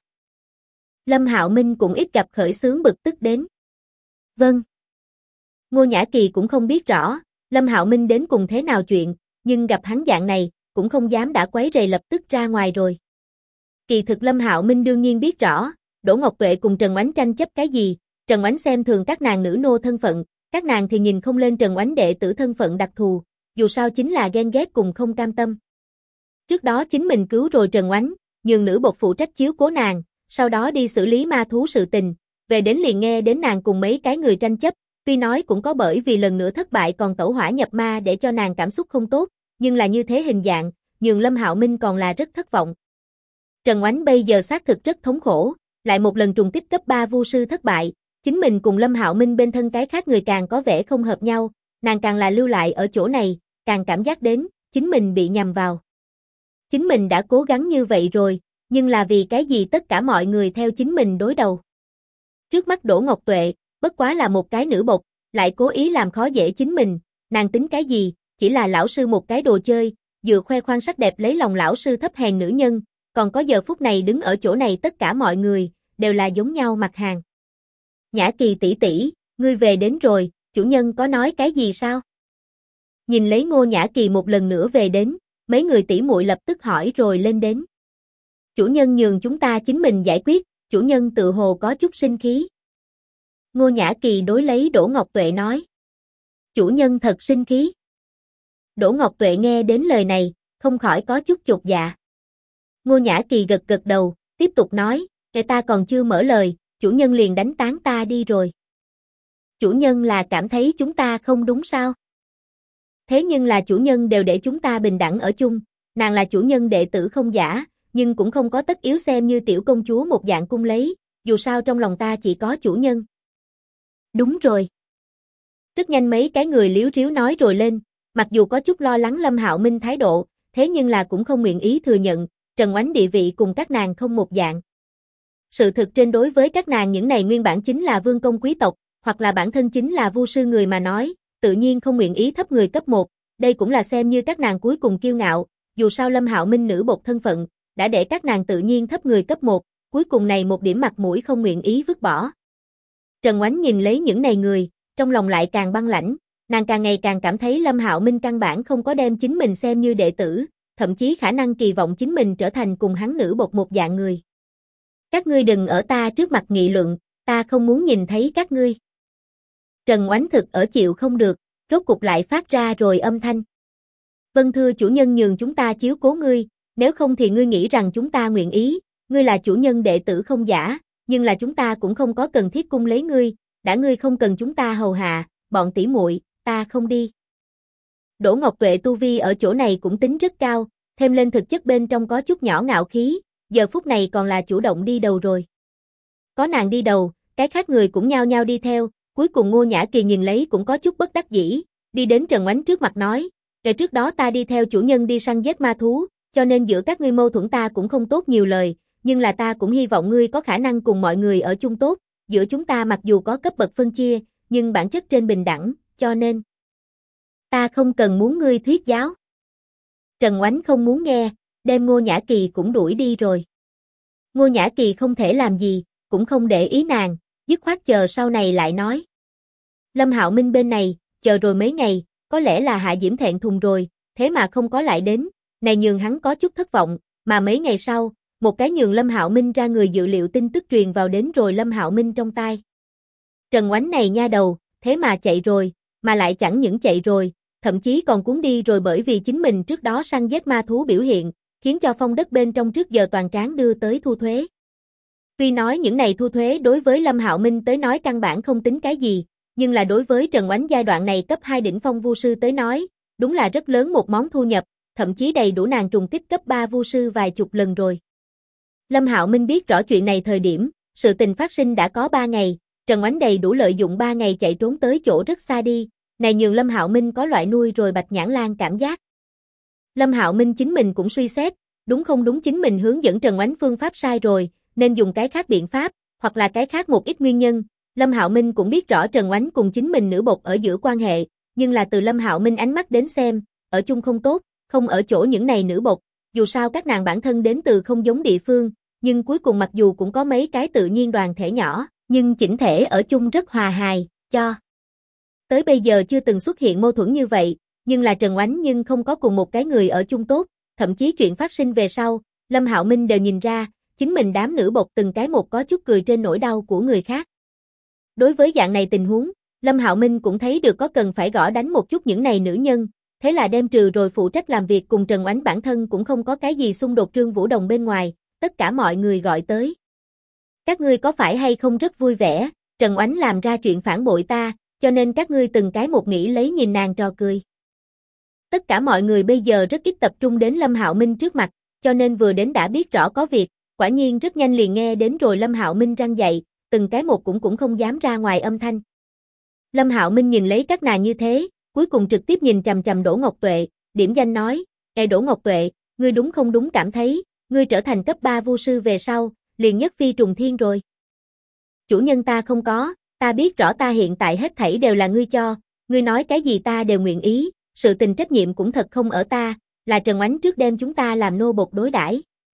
Lâm Hạo Minh cũng ít gặp khởi xướng bực tức đến. Vâng. Ngô Nhã Kỳ cũng không biết rõ, Lâm Hạo Minh đến cùng thế nào chuyện, nhưng gặp hắn dạng này, cũng không dám đã quấy rầy lập tức ra ngoài rồi. Kỳ thực Lâm Hạo Minh đương nhiên biết rõ, Đỗ Ngọc Tuệ cùng Trần Oánh tranh chấp cái gì, Trần Oánh xem thường các nàng nữ nô thân phận, các nàng thì nhìn không lên Trần Oánh đệ tử thân phận đặc thù, dù sao chính là ghen ghét cùng không cam tâm. Trước đó chính mình cứu rồi Trần Oánh, nhường nữ bột phụ trách chiếu cố nàng, sau đó đi xử lý ma thú sự tình, về đến liền nghe đến nàng cùng mấy cái người tranh chấp, tuy nói cũng có bởi vì lần nữa thất bại còn tẩu hỏa nhập ma để cho nàng cảm xúc không tốt, nhưng là như thế hình dạng, nhường Lâm Hạo Minh còn là rất thất vọng. Trần Oánh bây giờ xác thực rất thống khổ, lại một lần trùng kích cấp 3 vu sư thất bại, chính mình cùng Lâm Hạo Minh bên thân cái khác người càng có vẻ không hợp nhau, nàng càng là lưu lại ở chỗ này, càng cảm giác đến, chính mình bị nhầm vào. Chính mình đã cố gắng như vậy rồi, nhưng là vì cái gì tất cả mọi người theo chính mình đối đầu. Trước mắt Đỗ Ngọc Tuệ, bất quá là một cái nữ bột, lại cố ý làm khó dễ chính mình, nàng tính cái gì, chỉ là lão sư một cái đồ chơi, dựa khoe khoang sắc đẹp lấy lòng lão sư thấp hèn nữ nhân, còn có giờ phút này đứng ở chỗ này tất cả mọi người, đều là giống nhau mặt hàng. Nhã Kỳ tỷ tỷ, ngươi về đến rồi, chủ nhân có nói cái gì sao? Nhìn lấy Ngô Nhã Kỳ một lần nữa về đến, mấy người tỷ muội lập tức hỏi rồi lên đến. Chủ nhân nhường chúng ta chính mình giải quyết, chủ nhân tự hồ có chút sinh khí. Ngô Nhã Kỳ đối lấy Đỗ Ngọc Tuệ nói. Chủ nhân thật sinh khí. Đỗ Ngọc Tuệ nghe đến lời này, không khỏi có chút chột dạ. Ngô Nhã Kỳ gật gật đầu, tiếp tục nói, ta còn chưa mở lời, chủ nhân liền đánh tán ta đi rồi. Chủ nhân là cảm thấy chúng ta không đúng sao? Thế nhưng là chủ nhân đều để chúng ta bình đẳng ở chung, nàng là chủ nhân đệ tử không giả, nhưng cũng không có tất yếu xem như tiểu công chúa một dạng cung lấy, dù sao trong lòng ta chỉ có chủ nhân. Đúng rồi. Rất nhanh mấy cái người liếu riếu nói rồi lên, mặc dù có chút lo lắng Lâm Hạo Minh thái độ, thế nhưng là cũng không nguyện ý thừa nhận, Trần Oánh địa vị cùng các nàng không một dạng. Sự thực trên đối với các nàng những này nguyên bản chính là vương công quý tộc, hoặc là bản thân chính là vu sư người mà nói, tự nhiên không nguyện ý thấp người cấp 1, đây cũng là xem như các nàng cuối cùng kiêu ngạo, dù sao Lâm Hạo Minh nữ bột thân phận, đã để các nàng tự nhiên thấp người cấp 1, cuối cùng này một điểm mặt mũi không nguyện ý vứt bỏ. Trần Oánh nhìn lấy những này người, trong lòng lại càng băng lãnh, nàng càng ngày càng cảm thấy Lâm Hạo Minh căn bản không có đem chính mình xem như đệ tử, thậm chí khả năng kỳ vọng chính mình trở thành cùng hắn nữ bột một dạng người. Các ngươi đừng ở ta trước mặt nghị luận, ta không muốn nhìn thấy các ngươi. Trần Oánh thực ở chịu không được, rốt cục lại phát ra rồi âm thanh. Vâng thưa chủ nhân nhường chúng ta chiếu cố ngươi, nếu không thì ngươi nghĩ rằng chúng ta nguyện ý, ngươi là chủ nhân đệ tử không giả, nhưng là chúng ta cũng không có cần thiết cung lấy ngươi, đã ngươi không cần chúng ta hầu hạ, bọn tỷ muội, ta không đi. Đỗ Ngọc Tuệ tu vi ở chỗ này cũng tính rất cao, thêm lên thực chất bên trong có chút nhỏ ngạo khí, giờ phút này còn là chủ động đi đầu rồi. Có nàng đi đầu, cái khác người cũng nhao nhao đi theo, cuối cùng Ngô Nhã Kỳ nhìn lấy cũng có chút bất đắc dĩ, đi đến Trần Oánh trước mặt nói, trước đó ta đi theo chủ nhân đi săn giết ma thú, cho nên giữa các ngươi mâu thuẫn ta cũng không tốt nhiều lời, nhưng là ta cũng hy vọng ngươi có khả năng cùng mọi người ở chung tốt, giữa chúng ta mặc dù có cấp bậc phân chia, nhưng bản chất trên bình đẳng, cho nên ta không cần muốn ngươi thuyết giáo. Trần Oánh không muốn nghe, đem Ngô Nhã Kỳ cũng đuổi đi rồi. Ngô Nhã Kỳ không thể làm gì, cũng không để ý nàng, dứt khoát chờ sau này lại nói. Lâm Hạo Minh bên này, chờ rồi mấy ngày, có lẽ là Hạ Diễm thẹn thùng rồi, thế mà không có lại đến, này nhường hắn có chút thất vọng, mà mấy ngày sau, Một cái nhường Lâm Hạo Minh ra người dự liệu tin tức truyền vào đến rồi Lâm Hạo Minh trong tai. Trần Oánh này nha đầu, thế mà chạy rồi, mà lại chẳng những chạy rồi, thậm chí còn cuốn đi rồi bởi vì chính mình trước đó săn giết ma thú biểu hiện, khiến cho phong đất bên trong trước giờ toàn tráng đưa tới thu thuế. Tuy nói những này thu thuế đối với Lâm Hạo Minh tới nói căn bản không tính cái gì, nhưng là đối với Trần Oánh giai đoạn này cấp 2 đỉnh phong vu sư tới nói, đúng là rất lớn một món thu nhập, thậm chí đầy đủ nàng trùng kích cấp 3 vu sư vài chục lần rồi. Lâm Hạo Minh biết rõ chuyện này thời điểm, sự tình phát sinh đã có 3 ngày, Trần Oánh đầy đủ lợi dụng 3 ngày chạy trốn tới chỗ rất xa đi, này nhường Lâm Hạo Minh có loại nuôi rồi Bạch Nhãn Lang cảm giác. Lâm Hạo Minh chính mình cũng suy xét, đúng không đúng chính mình hướng dẫn Trần Oánh phương pháp sai rồi, nên dùng cái khác biện pháp, hoặc là cái khác một ít nguyên nhân. Lâm Hạo Minh cũng biết rõ Trần Oánh cùng chính mình nữ bột ở giữa quan hệ, nhưng là từ Lâm Hạo Minh ánh mắt đến xem, ở chung không tốt, không ở chỗ những này nữ bột, dù sao các nàng bản thân đến từ không giống địa phương, nhưng cuối cùng mặc dù cũng có mấy cái tự nhiên đoàn thể nhỏ, nhưng chỉnh thể ở chung rất hòa hài, cho tới bây giờ chưa từng xuất hiện mâu thuẫn như vậy, nhưng là Trần Oánh nhưng không có cùng một cái người ở chung tốt, thậm chí chuyện phát sinh về sau, Lâm Hạo Minh đều nhìn ra, chính mình đám nữ bột từng cái một có chút cười trên nỗi đau của người khác. Đối với dạng này tình huống, Lâm Hạo Minh cũng thấy được có cần phải gõ đánh một chút những này nữ nhân, thế là đem trừ rồi phụ trách làm việc cùng Trần Oánh bản thân cũng không có cái gì xung đột Trương Vũ Đồng bên ngoài, tất cả mọi người gọi tới. Các ngươi có phải hay không rất vui vẻ, Trần Oánh làm ra chuyện phản bội ta, cho nên các ngươi từng cái một nghĩ lấy nhìn nàng trò cười. Tất cả mọi người bây giờ rất ít tập trung đến Lâm Hạo Minh trước mặt, cho nên vừa đến đã biết rõ có việc, quả nhiên rất nhanh liền nghe đến rồi Lâm Hạo Minh răng dậy, từng cái một cũng không dám ra ngoài âm thanh. Lâm Hạo Minh nhìn lấy các nàng như thế, cuối cùng trực tiếp nhìn chằm chằm Đỗ Ngọc Tuệ, điểm danh nói, "Ê Đỗ Ngọc Tuệ, ngươi đúng không đúng cảm thấy, ngươi trở thành cấp 3 vu sư về sau, liền nhất phi trùng thiên rồi." "Chủ nhân ta không có, ta biết rõ ta hiện tại hết thảy đều là ngươi cho, ngươi nói cái gì ta đều nguyện ý, sự tình trách nhiệm cũng thật không ở ta, là Trần Oánh trước đem chúng ta làm nô bộc đối đãi."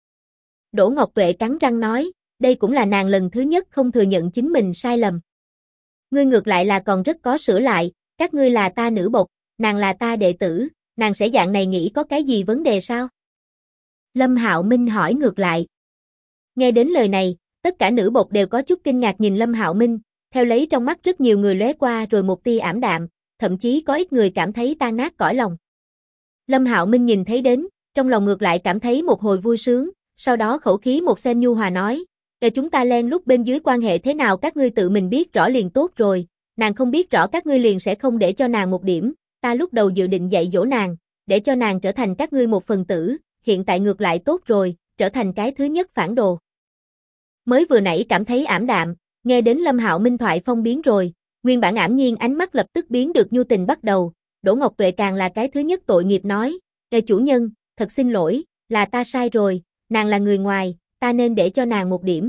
Đỗ Ngọc Tuệ cắn răng nói, đây cũng là nàng lần thứ nhất không thừa nhận chính mình sai lầm. "Ngươi ngược lại là còn rất có sửa lại, các ngươi là ta nữ bộc, nàng là ta đệ tử, nàng sẽ dạng này nghĩ có cái gì vấn đề sao?" Lâm Hạo Minh hỏi ngược lại. Nghe đến lời này, tất cả nữ bộc đều có chút kinh ngạc nhìn Lâm Hạo Minh, theo lấy trong mắt rất nhiều người lóe qua rồi một tia ảm đạm, thậm chí có ít người cảm thấy tan nát cõi lòng. Lâm Hạo Minh nhìn thấy đến, trong lòng ngược lại cảm thấy một hồi vui sướng, sau đó khẩu khí một xem nhu hòa nói, "Để chúng ta len lúc bên dưới quan hệ thế nào các ngươi tự mình biết rõ liền tốt rồi, nàng không biết rõ các ngươi liền sẽ không để cho nàng một điểm, ta lúc đầu dự định dạy dỗ nàng, để cho nàng trở thành các ngươi một phần tử, hiện tại ngược lại tốt rồi, trở thành cái thứ nhất phản đồ." Mới vừa nãy cảm thấy ảm đạm, nghe đến Lâm Hạo Minh thoại phong biến rồi, nguyên bản ảm nhiên ánh mắt lập tức biến được nhu tình bắt đầu, Đỗ Ngọc Tuệ càng là cái thứ nhất tội nghiệp nói, "Ê chủ nhân, thật xin lỗi, là ta sai rồi, nàng là người ngoài, ta nên để cho nàng một điểm."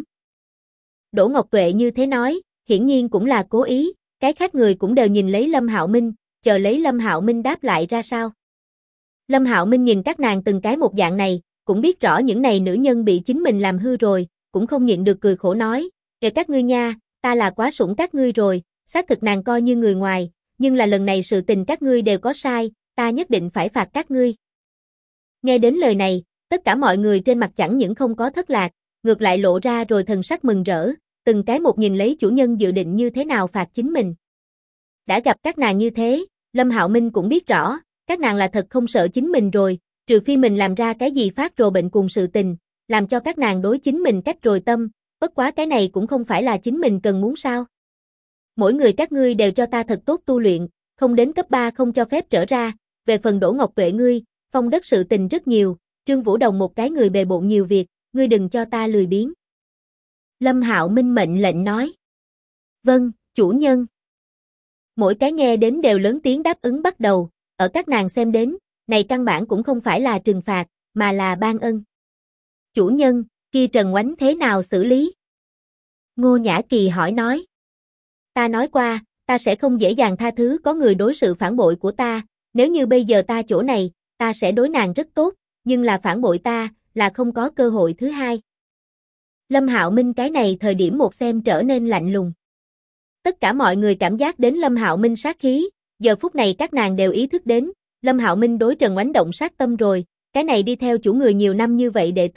Đỗ Ngọc Tuệ như thế nói, hiển nhiên cũng là cố ý, cái khác người cũng đều nhìn lấy Lâm Hạo Minh, chờ lấy Lâm Hạo Minh đáp lại ra sao. Lâm Hạo Minh nhìn các nàng từng cái một dạng này, cũng biết rõ những này nữ nhân bị chính mình làm hư rồi, cũng không nhịn được cười khổ nói, "Kìa các ngươi nha, ta là quá sủng các ngươi rồi, xác thực nàng coi như người ngoài, nhưng là lần này sự tình các ngươi đều có sai, ta nhất định phải phạt các ngươi." Nghe đến lời này, tất cả mọi người trên mặt chẳng những không có thất lạc, ngược lại lộ ra rồi thần sắc mừng rỡ, từng cái một nhìn lấy chủ nhân dự định như thế nào phạt chính mình. Đã gặp các nàng như thế, Lâm Hạo Minh cũng biết rõ, các nàng là thật không sợ chính mình rồi, trừ phi mình làm ra cái gì phát rồ bệnh cùng sự tình, làm cho các nàng đối chính mình cách rồi tâm, bất quá cái này cũng không phải là chính mình cần muốn sao. "Mỗi người các ngươi đều cho ta thật tốt tu luyện, không đến cấp 3 không cho phép trở ra, về phần Đỗ Ngọc Tuệ ngươi, phong đất sự tình rất nhiều, Trương Vũ Đồng một cái người bề bộn nhiều việc, ngươi đừng cho ta lười biếng." Lâm Hạo Minh mệnh lệnh nói. "Vâng, chủ nhân." Mỗi cái nghe đến đều lớn tiếng đáp ứng bắt đầu, ở các nàng xem đến, này căn bản cũng không phải là trừng phạt, mà là ban ân. "Chủ nhân, kia Trần Oánh thế nào xử lý?" Ngô Nhã Kỳ hỏi nói. "Ta nói qua, ta sẽ không dễ dàng tha thứ có người đối sự phản bội của ta, nếu như bây giờ ta chỗ này, ta sẽ đối nàng rất tốt, nhưng là phản bội ta, là không có cơ hội thứ hai." Lâm Hạo Minh cái này thời điểm một xem trở nên lạnh lùng. Tất cả mọi người cảm giác đến Lâm Hạo Minh sát khí, giờ phút này các nàng đều ý thức đến, Lâm Hạo Minh đối Trần Oánh động sát tâm rồi, cái này đi theo chủ người nhiều năm như vậy đệ tử,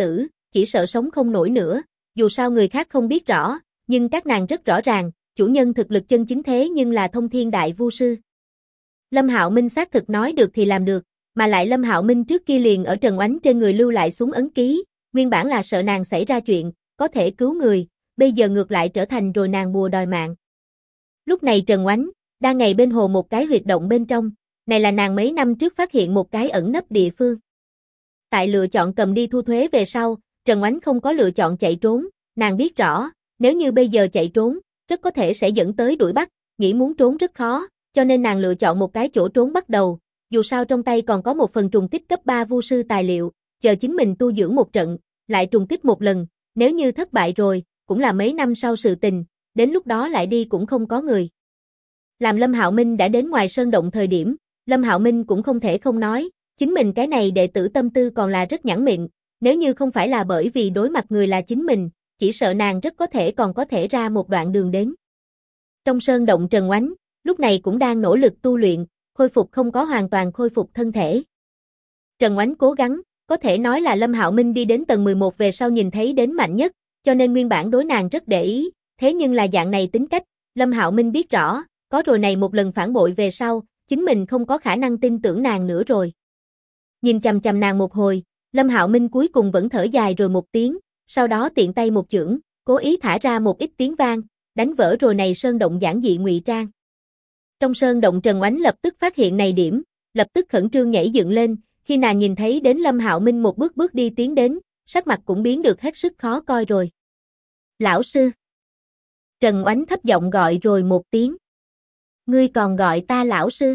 chỉ sợ sống không nổi nữa, dù sao người khác không biết rõ, nhưng các nàng rất rõ ràng, chủ nhân thực lực chân chính thế nhưng là thông thiên đại vu sư. Lâm Hạo Minh xác thực nói được thì làm được, mà lại Lâm Hạo Minh trước kia liền ở Trần Oánh trên người lưu lại xuống ấn ký, nguyên bản là sợ nàng xảy ra chuyện, có thể cứu người, bây giờ ngược lại trở thành rồi nàng bùa đòi mạng. Lúc này Trần Oánh đang ngày bên hồ một cái huyệt động bên trong, này là nàng mấy năm trước phát hiện một cái ẩn nấp địa phương. Tại lựa chọn cầm đi thu thuế về sau, Trần Oánh không có lựa chọn chạy trốn, nàng biết rõ, nếu như bây giờ chạy trốn, rất có thể sẽ dẫn tới đuổi bắt, nghĩ muốn trốn rất khó, cho nên nàng lựa chọn một cái chỗ trốn bắt đầu, dù sao trong tay còn có một phần trùng kích cấp 3 vu sư tài liệu, chờ chính mình tu dưỡng một trận, lại trùng kích một lần, nếu như thất bại rồi, cũng là mấy năm sau sự tình, đến lúc đó lại đi cũng không có người. Làm Lâm Hạo Minh đã đến ngoài sơn động thời điểm, Lâm Hạo Minh cũng không thể không nói, chính mình cái này đệ tử tâm tư còn là rất nhẫn mịn, nếu như không phải là bởi vì đối mặt người là chính mình, chỉ sợ nàng rất có thể còn có thể ra một đoạn đường đến. Trong sơn động Trần Oánh, lúc này cũng đang nỗ lực tu luyện, khôi phục không có hoàn toàn khôi phục thân thể. Trần Oánh cố gắng, có thể nói là Lâm Hạo Minh đi đến tầng 11 về sau nhìn thấy đến mạnh nhất, cho nên nguyên bản đối nàng rất để ý, thế nhưng là dạng này tính cách, Lâm Hạo Minh biết rõ, có rồi này một lần phản bội về sau, chính mình không có khả năng tin tưởng nàng nữa rồi. Nhìn chằm chằm nàng một hồi, Lâm Hạo Minh cuối cùng vẫn thở dài rồi một tiếng, sau đó tiện tay một chưởng, cố ý thả ra một ít tiếng vang, đánh vỡ rồi này sơn động giản dị ngụy trang. Trong sơn động Trần Oánh lập tức phát hiện này điểm, lập tức khẩn trương nhảy dựng lên, khi nàng nhìn thấy đến Lâm Hạo Minh một bước bước đi tiến đến, sắc mặt cũng biến được hết sức khó coi rồi. Lão sư. Trần Oánh thấp giọng gọi rồi một tiếng. Ngươi còn gọi ta lão sư?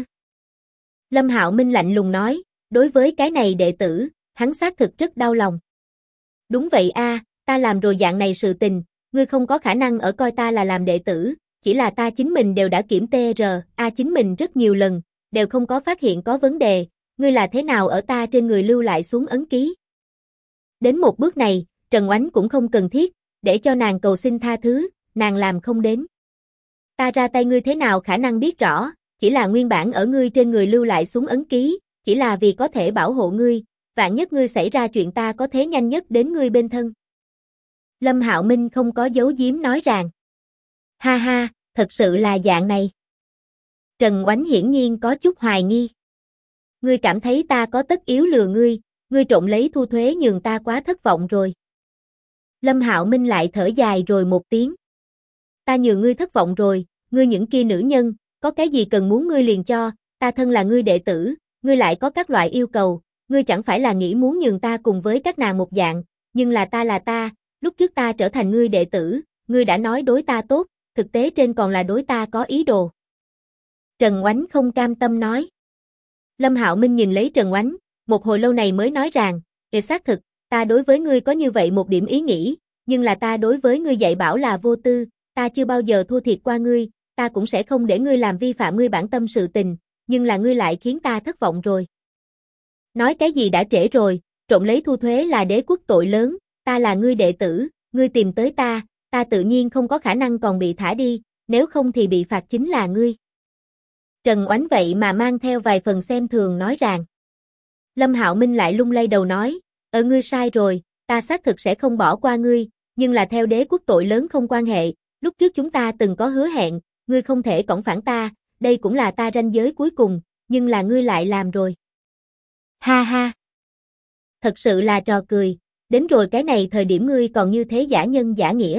Lâm Hạo Minh lạnh lùng nói, đối với cái này đệ tử, hắn xác thực rất đau lòng. Đúng vậy a, ta làm rồi dạng này sự tình, ngươi không có khả năng ở coi ta là làm đệ tử, chỉ là ta chính mình đều đã kiểm TRA chính mình rất nhiều lần, đều không có phát hiện có vấn đề, ngươi là thế nào ở ta trên người lưu lại xuống ấn ký. Đến một bước này, Trần Oánh cũng không cần thiết, để cho nàng cầu xin tha thứ, nàng làm không đến. Ta ra tay ngươi thế nào khả năng biết rõ, chỉ là nguyên bản ở ngươi trên người lưu lại xuống ấn ký, chỉ là vì có thể bảo hộ ngươi, vạn nhất ngươi xảy ra chuyện ta có thế nhanh nhất đến ngươi bên thân. Lâm Hạo Minh không có giấu giếm nói rằng. Ha ha, thật sự là dạng này. Trần Oánh hiển nhiên có chút hoài nghi. Ngươi cảm thấy ta có tất yếu lừa ngươi trộm lấy thu thuế nhường ta quá thất vọng rồi. Lâm Hạo Minh lại thở dài rồi một tiếng. Ta nhường ngươi thất vọng rồi, ngươi những kia nữ nhân, có cái gì cần muốn ngươi liền cho, ta thân là ngươi đệ tử, ngươi lại có các loại yêu cầu, ngươi chẳng phải là nghĩ muốn nhường ta cùng với các nàng một dạng, nhưng là ta, lúc trước ta trở thành ngươi đệ tử, ngươi đã nói đối ta tốt, thực tế trên còn là đối ta có ý đồ. Trần Oánh không cam tâm nói. Lâm Hạo Minh nhìn lấy Trần Oánh, một hồi lâu này mới nói rằng, xác thực, ta đối với ngươi có như vậy một điểm ý nghĩ, nhưng là ta đối với ngươi dạy bảo là vô tư, ta chưa bao giờ thua thiệt qua ngươi, ta cũng sẽ không để ngươi làm vi phạm ngươi bản tâm sự tình, nhưng là ngươi lại khiến ta thất vọng rồi. Nói cái gì đã trễ rồi, trộm lấy thu thuế là đế quốc tội lớn, ta là ngươi đệ tử, ngươi tìm tới ta tự nhiên không có khả năng còn bị thả đi, nếu không thì bị phạt chính là ngươi. Trần Oánh vậy mà mang theo vài phần xem thường nói rằng. Lâm Hạo Minh lại lung lay đầu nói, ngươi sai rồi, ta xác thực sẽ không bỏ qua ngươi, nhưng là theo đế quốc tội lớn không quan hệ, lúc trước chúng ta từng có hứa hẹn, ngươi không thể cõng phản ta, đây cũng là ta ranh giới cuối cùng, nhưng là ngươi lại làm rồi. Ha ha. Thật sự là trò cười, đến rồi cái này thời điểm ngươi còn như thế giả nhân giả nghĩa.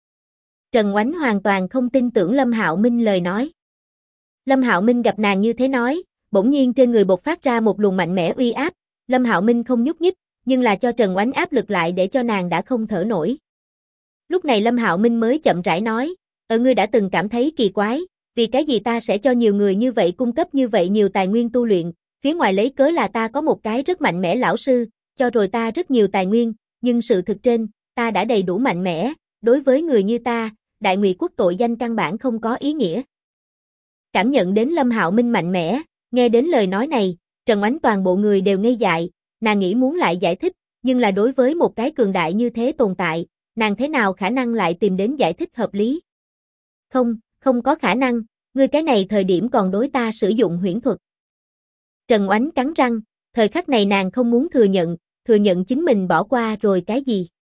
Trần Oánh hoàn toàn không tin tưởng Lâm Hạo Minh lời nói. Lâm Hạo Minh gặp nàng như thế nói, bỗng nhiên trên người bộc phát ra một luồng mạnh mẽ uy áp, Lâm Hạo Minh không nhúc nhích, nhưng là cho Trần Oánh áp lực lại để cho nàng đã không thở nổi. Lúc này Lâm Hạo Minh mới chậm rãi nói, ngươi đã từng cảm thấy kỳ quái, vì cái gì ta sẽ cho nhiều người như vậy cung cấp như vậy nhiều tài nguyên tu luyện, phía ngoài lấy cớ là ta có một cái rất mạnh mẽ lão sư, cho rồi ta rất nhiều tài nguyên, nhưng sự thực trên, ta đã đầy đủ mạnh mẽ, đối với người như ta, đại ngụy quốc tội danh căn bản không có ý nghĩa. Cảm nhận đến Lâm Hạo Minh mạnh mẽ, nghe đến lời nói này, Trần Oánh toàn bộ người đều ngây dại, nàng nghĩ muốn lại giải thích, nhưng là đối với một cái cường đại như thế tồn tại, nàng thế nào khả năng lại tìm đến giải thích hợp lý? Không có khả năng, ngươi cái này thời điểm còn đối ta sử dụng huyễn thuật. Trần Oánh cắn răng, thời khắc này nàng không muốn thừa nhận chính mình bỏ qua rồi cái gì.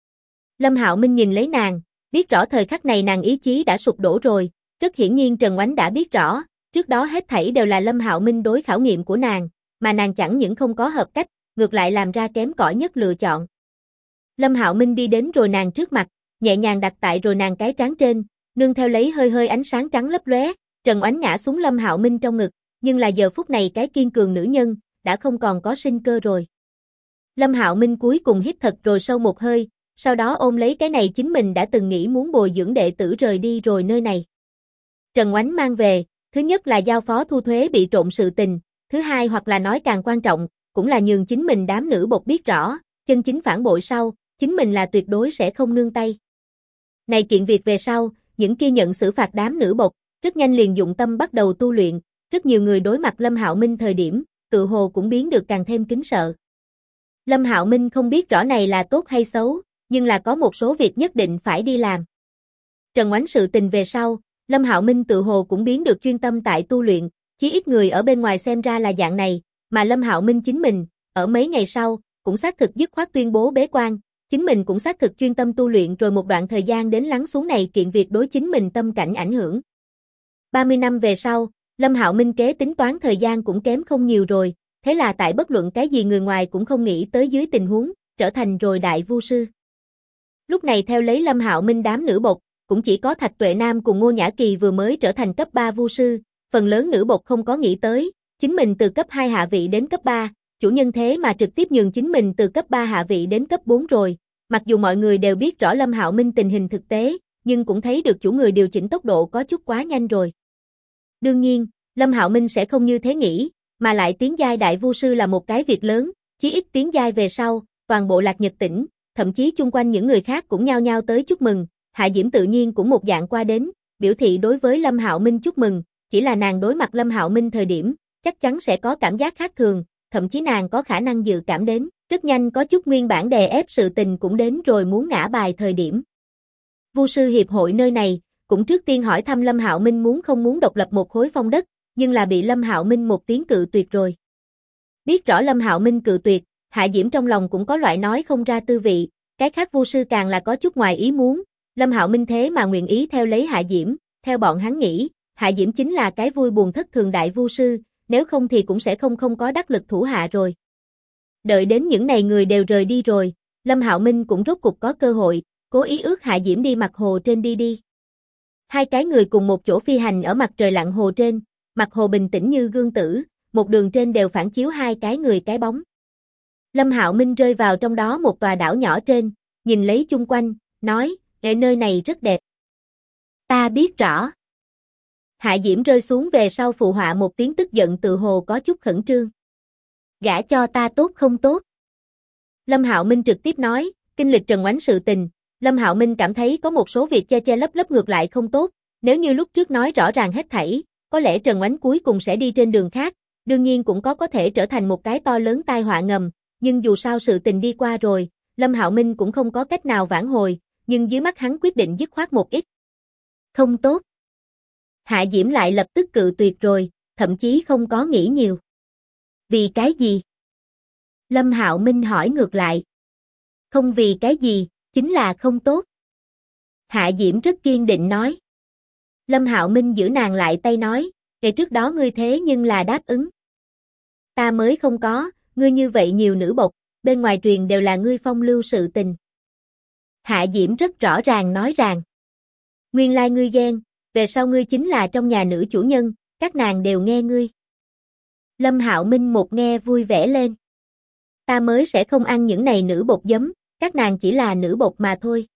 Lâm Hạo Minh nhìn lấy nàng, biết rõ thời khắc này nàng ý chí đã sụp đổ rồi, rất hiển nhiên Trần Oánh đã biết rõ, trước đó hết thảy đều là Lâm Hạo Minh đối khảo nghiệm của nàng, mà nàng chẳng những không có hợp cách, ngược lại làm ra kém cỏi nhất lựa chọn. Lâm Hạo Minh đi đến rồi nàng trước mặt, nhẹ nhàng đặt tại rồi nàng cái trán trên, nương theo lấy hơi hơi ánh sáng trắng lấp lóe, Trần Oánh ngã xuống Lâm Hạo Minh trong ngực, nhưng là giờ phút này cái kiên cường nữ nhân đã không còn có sinh cơ rồi. Lâm Hạo Minh cuối cùng hít thật rồi sâu một hơi, sau đó ôm lấy cái này chính mình đã từng nghĩ muốn bồi dưỡng đệ tử rời đi rồi nơi này. Trần Oánh mang về, thứ nhất là giao phó thu thuế bị trộn sự tình, thứ hai hoặc là nói càng quan trọng, cũng là nhường chính mình đám nữ bột biết rõ, chân chính phản bội sau, chính mình là tuyệt đối sẽ không nương tay. Này kiện việc về sau, những kia nhận xử phạt đám nữ bột, rất nhanh liền dụng tâm bắt đầu tu luyện, rất nhiều người đối mặt Lâm Hạo Minh thời điểm, tự hồ cũng biến được càng thêm kính sợ. Lâm Hạo Minh không biết rõ này là tốt hay xấu, nhưng là có một số việc nhất định phải đi làm. Trần Oánh sự tình về sau, Lâm Hạo Minh tự hồ cũng biến được chuyên tâm tại tu luyện, chí ít người ở bên ngoài xem ra là dạng này, mà Lâm Hạo Minh chính mình, ở mấy ngày sau, cũng xác thực dứt khoát tuyên bố bế quan, chính mình cũng xác thực chuyên tâm tu luyện rồi một đoạn thời gian đến lắng xuống này kiện việc đối chính mình tâm cảnh ảnh hưởng. 30 năm về sau, Lâm Hạo Minh kế tính toán thời gian cũng kém không nhiều rồi, thế là tại bất luận cái gì người ngoài cũng không nghĩ tới dưới tình huống, trở thành rồi đại vu sư. Lúc này theo lấy Lâm Hạo Minh đám nữ bột, cũng chỉ có Thạch Tuệ Nam cùng Ngô Nhã Kỳ vừa mới trở thành cấp 3 vu sư, phần lớn nữ bột không có nghĩ tới, chính mình từ cấp 2 hạ vị đến cấp 3, chủ nhân thế mà trực tiếp nhường chính mình từ cấp 3 hạ vị đến cấp 4 rồi. Mặc dù mọi người đều biết rõ Lâm Hạo Minh tình hình thực tế, nhưng cũng thấy được chủ người điều chỉnh tốc độ có chút quá nhanh rồi. Đương nhiên, Lâm Hạo Minh sẽ không như thế nghĩ, mà lại tiến giai đại vu sư là một cái việc lớn, chí ít tiến giai về sau, toàn bộ Lạc Nhật tỉnh, thậm chí chung quanh những người khác cũng nhao nhao tới chúc mừng, Hạ Diễm tự nhiên cũng một dạng qua đến, biểu thị đối với Lâm Hạo Minh chúc mừng, chỉ là nàng đối mặt Lâm Hạo Minh thời điểm, chắc chắn sẽ có cảm giác khác thường, thậm chí nàng có khả năng dự cảm đến, rất nhanh có chút nguyên bản đè ép sự tình cũng đến rồi muốn ngã bài thời điểm. Vu sư hiệp hội nơi này, cũng trước tiên hỏi thăm Lâm Hạo Minh muốn không muốn độc lập một khối phong đất, nhưng là bị Lâm Hạo Minh một tiếng cự tuyệt rồi. Biết rõ Lâm Hạo Minh cự tuyệt, Hạ Diễm trong lòng cũng có loại nói không ra tư vị, cái khác vu sư càng là có chút ngoài ý muốn, Lâm Hạo Minh thế mà nguyện ý theo lấy Hạ Diễm, theo bọn hắn nghĩ, Hạ Diễm chính là cái vui buồn thất thường đại vu sư, nếu không thì cũng sẽ không có đắc lực thủ hạ rồi. Đợi đến những này người đều rời đi rồi, Lâm Hạo Minh cũng rốt cục có cơ hội, cố ý ước Hạ Diễm đi mặt hồ trên đi. Hai cái người cùng một chỗ phi hành ở mặt trời lặn hồ trên, mặt hồ bình tĩnh như gương tử, một đường trên đều phản chiếu hai cái người cái bóng. Lâm Hạo Minh rơi vào trong đó một tòa đảo nhỏ trên, nhìn lấy chung quanh, nói, nơi này rất đẹp. Ta biết rõ. Hạ Diễm rơi xuống về sau phụ họa một tiếng tức giận tự hồ có chút khẩn trương. Gả cho ta tốt không tốt? Lâm Hạo Minh trực tiếp nói, kinh lịch Trần Oánh sự tình, Lâm Hạo Minh cảm thấy có một số việc che lấp ngược lại không tốt, nếu như lúc trước nói rõ ràng hết thảy, có lẽ Trần Oánh cuối cùng sẽ đi trên đường khác, đương nhiên cũng có thể trở thành một cái to lớn tai họa ngầm, nhưng dù sao sự tình đi qua rồi, Lâm Hạo Minh cũng không có cách nào vãn hồi, nhưng dưới mắt hắn quyết định dứt khoát một ít. Không tốt. Hạ Diễm lại lập tức cự tuyệt rồi, thậm chí không có nghĩ nhiều. Vì cái gì? Lâm Hạo Minh hỏi ngược lại. Không vì cái gì, chính là không tốt. Hạ Diễm rất kiên định nói. Lâm Hạo Minh giữ nàng lại tay nói, ngày trước đó ngươi thế nhưng là đáp ứng. Ta mới không có, ngươi như vậy nhiều nữ bộc, bên ngoài truyền đều là ngươi phong lưu sự tình. Hạ Diễm rất rõ ràng nói rằng, nguyên lai ngươi ghen, về sau ngươi chính là trong nhà nữ chủ nhân, các nàng đều nghe ngươi. Lâm Hạo Minh một nghe vui vẻ lên. Ta mới sẽ không ăn những này nữ bột giấm, các nàng chỉ là nữ bột mà thôi.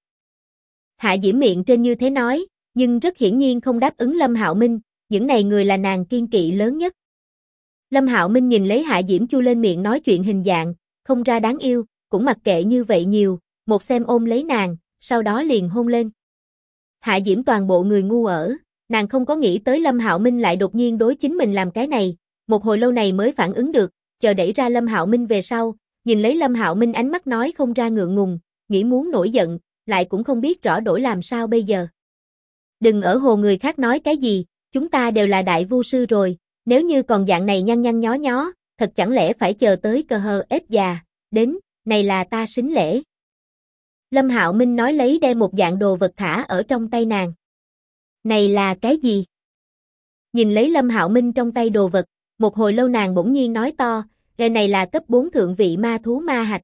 Hạ Diễm miệng trên như thế nói, nhưng rất hiển nhiên không đáp ứng Lâm Hạo Minh, những này người là nàng kiên kỵ lớn nhất. Lâm Hạo Minh nhìn lấy Hạ Diễm chu lên miệng nói chuyện hình dạng, không ra đáng yêu, cũng mặc kệ như vậy nhiều, một xem ôm lấy nàng, sau đó liền hôn lên. Hạ Diễm toàn bộ người ngu ở, nàng không có nghĩ tới Lâm Hạo Minh lại đột nhiên đối chính mình làm cái này, một hồi lâu này mới phản ứng được, chờ đẩy ra Lâm Hạo Minh về sau, nhìn lấy Lâm Hạo Minh ánh mắt nói không ra ngượng ngùng, nghĩ muốn nổi giận, lại cũng không biết rõ đổi làm sao bây giờ. Đừng ở hồ người khác nói cái gì, chúng ta đều là đại vu sư rồi, nếu như còn dạng này nhăn nhó nhó, thật chẳng lẽ phải chờ tới cơ hờ ết già, đến, này là ta sính lễ. Lâm Hạo Minh nói lấy đem một dạng đồ vật thả ở trong tay nàng. Này là cái gì? Nhìn lấy Lâm Hạo Minh trong tay đồ vật, một hồi lâu nàng bỗng nhiên nói to, cái này là cấp 4 thượng vị ma thú ma hạch.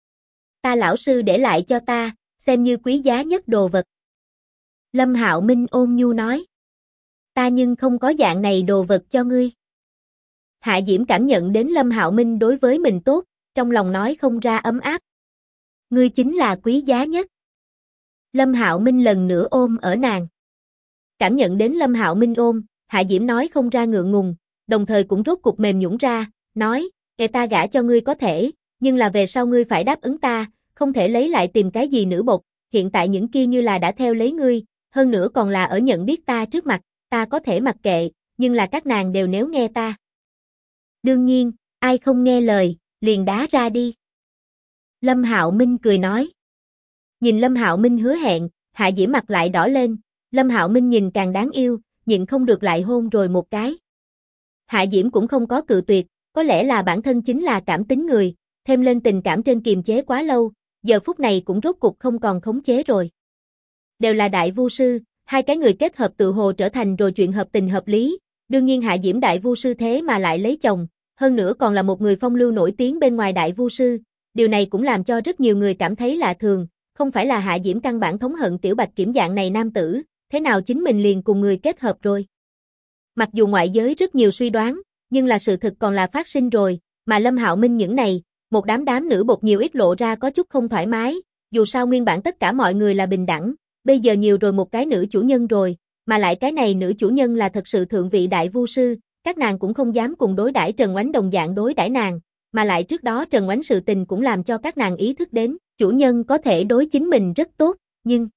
Ta lão sư để lại cho ta, xem như quý giá nhất đồ vật. Lâm Hạo Minh ôn nhu nói. Ta nhưng không có dạng này đồ vật cho ngươi. Hạ Diễm cảm nhận đến Lâm Hạo Minh đối với mình tốt, trong lòng nói không ra ấm áp. Ngươi chính là quý giá nhất. Lâm Hạo Minh lần nữa ôm ở nàng. Cảm nhận đến Lâm Hạo Minh ôm, Hạ Diễm nói không ra ngượng ngùng, đồng thời cũng rốt cục mềm nhũn ra, nói, ta gả cho ngươi có thể, nhưng là về sau ngươi phải đáp ứng ta, không thể lấy lại tìm cái gì nữ bột, hiện tại những kia như là đã theo lấy ngươi, hơn nữa còn là ở nhận biết ta trước mặt, ta có thể mặc kệ, nhưng là các nàng đều nếu nghe ta. Đương nhiên, ai không nghe lời, liền đá ra đi. Lâm Hạo Minh cười nói. Nhìn Lâm Hạo Minh hứa hẹn, Hạ Diễm mặt lại đỏ lên, Lâm Hạo Minh nhìn càng đáng yêu, nhịn không được lại hôn rồi một cái. Hạ Diễm cũng không có cự tuyệt, có lẽ là bản thân chính là cảm tính người, thêm lên tình cảm trên kiềm chế quá lâu, giờ phút này cũng rốt cục không còn khống chế rồi. Đều là đại vu sư, hai cái người kết hợp tự hồ trở thành rồi chuyện hợp tình hợp lý, đương nhiên Hạ Diễm đại vu sư thế mà lại lấy chồng, hơn nữa còn là một người phong lưu nổi tiếng bên ngoài đại vu sư, điều này cũng làm cho rất nhiều người cảm thấy lạ thường, không phải là Hạ Diễm căn bản thống hận Tiểu Bạch Kiểm dạng này nam tử, thế nào chính mình liền cùng người kết hợp rồi. Mặc dù ngoại giới rất nhiều suy đoán, nhưng là sự thực còn là phát sinh rồi, mà Lâm Hạo Minh những này, một đám nữ bột nhiều ít lộ ra có chút không thoải mái, dù sao nguyên bản tất cả mọi người là bình đẳng, bây giờ nhiều rồi một cái nữ chủ nhân rồi, mà lại cái này nữ chủ nhân là thật sự thượng vị đại vu sư, các nàng cũng không dám cùng đối đãi Trần Oánh đồng dạng đối đãi nàng, mà lại trước đó Trần Oánh sự tình cũng làm cho các nàng ý thức đến, chủ nhân có thể đối chính mình rất tốt, nhưng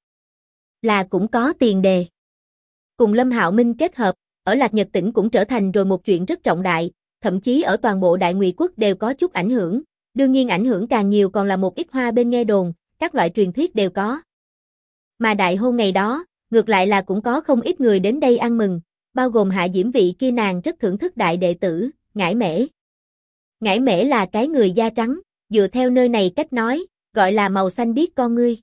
là cũng có tiền đề. Cùng Lâm Hạo Minh kết hợp, ở Lạc Nhật tỉnh cũng trở thành rồi một chuyện rất trọng đại, thậm chí ở toàn bộ Đại Ngụy quốc đều có chút ảnh hưởng, đương nhiên ảnh hưởng càng nhiều còn là một ít hoa bên nghe đồn, các loại truyền thuyết đều có. Mà đại hôn ngày đó, ngược lại là cũng có không ít người đến đây ăn mừng, bao gồm Hạ Diễm vị kia nàng rất thưởng thức đại đệ tử, Ngải Mễ. Ngải Mễ là cái người da trắng, dựa theo nơi này cách nói, gọi là màu xanh biếc con ngươi.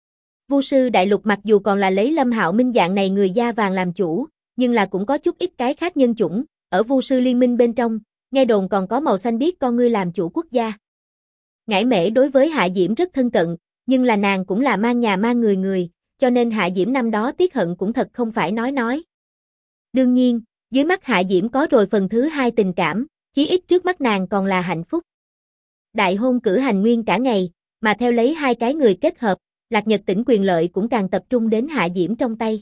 Vu sư đại lục mặc dù còn là lấy Lâm Hạo Minh dạng này người da vàng làm chủ, nhưng là cũng có chút ít cái khác nhân chủng, ở Vu sư liên minh bên trong, nghe đồn còn có màu xanh biếc con ngươi làm chủ quốc gia. Ngải Mễ đối với Hạ Diễm rất thân cận, nhưng là nàng cũng là mang nhà mang người, cho nên Hạ Diễm năm đó tiếc hận cũng thật không phải nói. Đương nhiên, dưới mắt Hạ Diễm có rồi phần thứ hai tình cảm, chí ít trước mắt nàng còn là hạnh phúc. Đại hôn cử hành nguyên cả ngày, mà theo lấy hai cái người kết hợp, Lạc Nhật tỉnh quyền lợi cũng càng tập trung đến Hạ Diễm trong tay.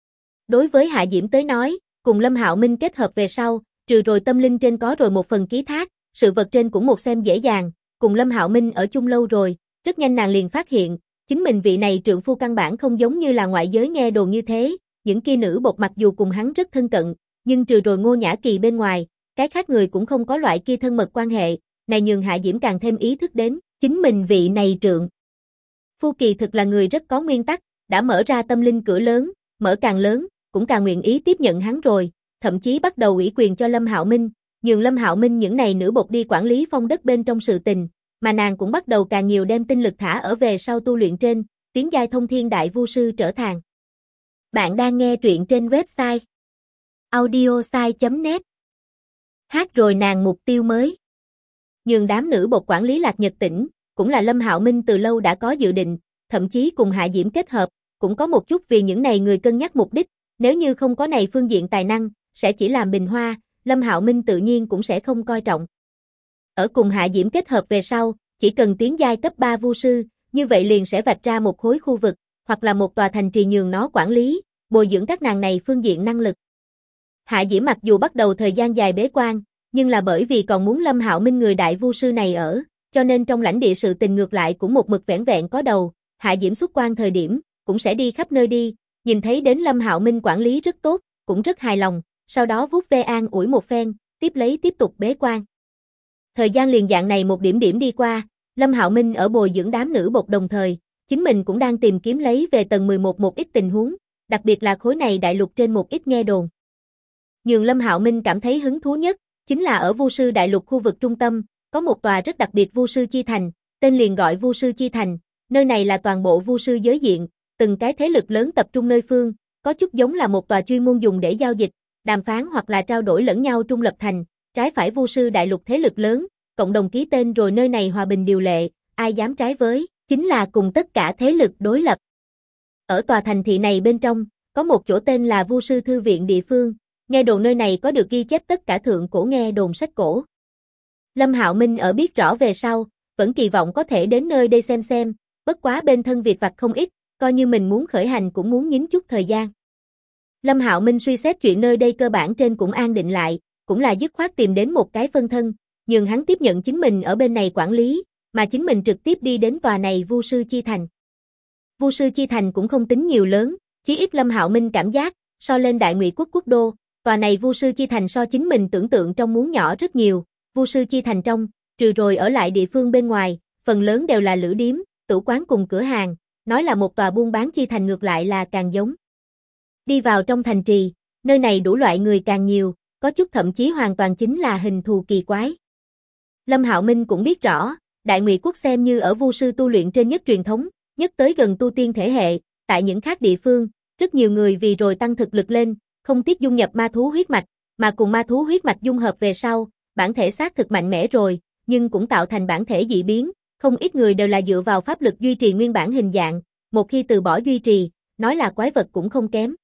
Đối với Hạ Diễm tới nói, cùng Lâm Hạo Minh kết hợp về sau, trừ rồi tâm linh trên có rồi một phần ký thác, sự vật trên cũng một xem dễ dàng, cùng Lâm Hạo Minh ở chung lâu rồi, rất nhanh nàng liền phát hiện, chính mình vị này trượng phu căn bản không giống như là ngoại giới nghe đồn như thế, những kia nữ bột mặc dù cùng hắn rất thân cận, nhưng trừ rồi Ngô Nhã Kỳ bên ngoài, cái khác người cũng không có loại kia thân mật quan hệ, này nhường Hạ Diễm càng thêm ý thức đến, chính mình vị này trượng phu kỳ thực là người rất có nguyên tắc, đã mở ra tâm linh cửa lớn, mở càng lớn, cũng càng nguyện ý tiếp nhận hắn rồi, thậm chí bắt đầu ủy quyền cho Lâm Hạo Minh, nhường Lâm Hạo Minh những này nữ bột đi quản lý phong đất bên trong sự tình, mà nàng cũng bắt đầu càng nhiều đem tinh lực thả ở về sau tu luyện trên, tiến giai thông thiên đại vu sư trở thành. Bạn đang nghe truyện trên website audiosai.net. Hát rồi nàng mục tiêu mới. Nhường đám nữ bột quản lý Lạc Nhật tỉnh, cũng là Lâm Hạo Minh từ lâu đã có dự định, thậm chí cùng Hạ Diễm kết hợp, cũng có một chút vì những này người cân nhắc mục đích, nếu như không có này phương diện tài năng, sẽ chỉ làm bình hoa, Lâm Hạo Minh tự nhiên cũng sẽ không coi trọng. Ở cùng Hạ Diễm kết hợp về sau, chỉ cần tiến giai cấp 3 vu sư, như vậy liền sẽ vạch ra một khối khu vực, hoặc là một tòa thành trì nhường nó quản lý, bồi dưỡng các nàng này phương diện năng lực. Hạ Diễm mặc dù bắt đầu thời gian dài bế quan, nhưng là bởi vì còn muốn Lâm Hạo Minh người đại vu sư này ở, cho nên trong lãnh địa sự tình ngược lại cũng một mực vẻn vẹn có đầu, Hạ Diễm xuất quan thời điểm, cũng sẽ đi khắp nơi đi, nhìn thấy đến Lâm Hạo Minh quản lý rất tốt, cũng rất hài lòng, sau đó vuốt ve an ủi một phen, tiếp lấy tiếp tục bế quan. Thời gian liền dạng này một điểm điểm đi qua, Lâm Hạo Minh ở bồi dưỡng đám nữ bột đồng thời, chính mình cũng đang tìm kiếm lấy về tầng 11 một ít tình huống, đặc biệt là khối này đại lục trên một ít nghe đồn. Nhường Lâm Hạo Minh cảm thấy hứng thú nhất, chính là ở Vu sư đại lục khu vực trung tâm, có một tòa rất đặc biệt Vu sư chi thành, tên liền gọi Vu sư chi thành, Nơi này là toàn bộ vu sư giới diện, từng cái thế lực lớn tập trung nơi phương, có chút giống là một tòa chuyên môn dùng để giao dịch, đàm phán hoặc là trao đổi lẫn nhau trung lập thành, trái phải vu sư đại lục thế lực lớn, cộng đồng ký tên rồi nơi này hòa bình điều lệ, ai dám trái với, chính là cùng tất cả thế lực đối lập. Ở tòa thành thị này bên trong, có một chỗ tên là Vu sư thư viện địa phương, nghe đồn nơi này có được ghi chép tất cả thượng cổ nghe đồn sách cổ. Lâm Hạo Minh ở biết rõ về sau, vẫn kỳ vọng có thể đến nơi đây xem, bất quá bên thân việc vặt không ít, coi như mình muốn khởi hành cũng muốn nhín chút thời gian. Lâm Hạo Minh suy xét chuyện nơi đây cơ bản trên cũng an định lại, cũng là dứt khoát tìm đến một cái phân thân, nhường hắn tiếp nhận chính mình ở bên này quản lý, mà chính mình trực tiếp đi đến tòa này Vu sư chi thành. Vu sư chi thành cũng không tính nhiều lớn, chí ít Lâm Hạo Minh cảm giác, so lên Đại Ngụy quốc quốc đô, tòa này Vu sư chi thành so chính mình tưởng tượng trong muốn nhỏ rất nhiều. Vu sư chi thành trong, trừ rồi ở lại địa phương bên ngoài, phần lớn đều là lữ điếm, tủ quán cùng cửa hàng, nói là một tòa buôn bán chi thành ngược lại là càng giống. Đi vào trong thành trì, nơi này đủ loại người càng nhiều, có chút thậm chí hoàn toàn chính là hình thù kỳ quái. Lâm Hạo Minh cũng biết rõ, Đại Ngụy quốc xem như ở vu sư tu luyện trên nhất truyền thống, nhất tới gần tu tiên thể hệ, tại những khác địa phương, rất nhiều người vì rồi tăng thực lực lên, không tiếc dung nhập ma thú huyết mạch, mà cùng ma thú huyết mạch dung hợp về sau, bản thể xác thực mạnh mẽ rồi, nhưng cũng tạo thành bản thể dị biến, không ít người đều là dựa vào pháp lực duy trì nguyên bản hình dạng, một khi từ bỏ duy trì, nói là quái vật cũng không kém.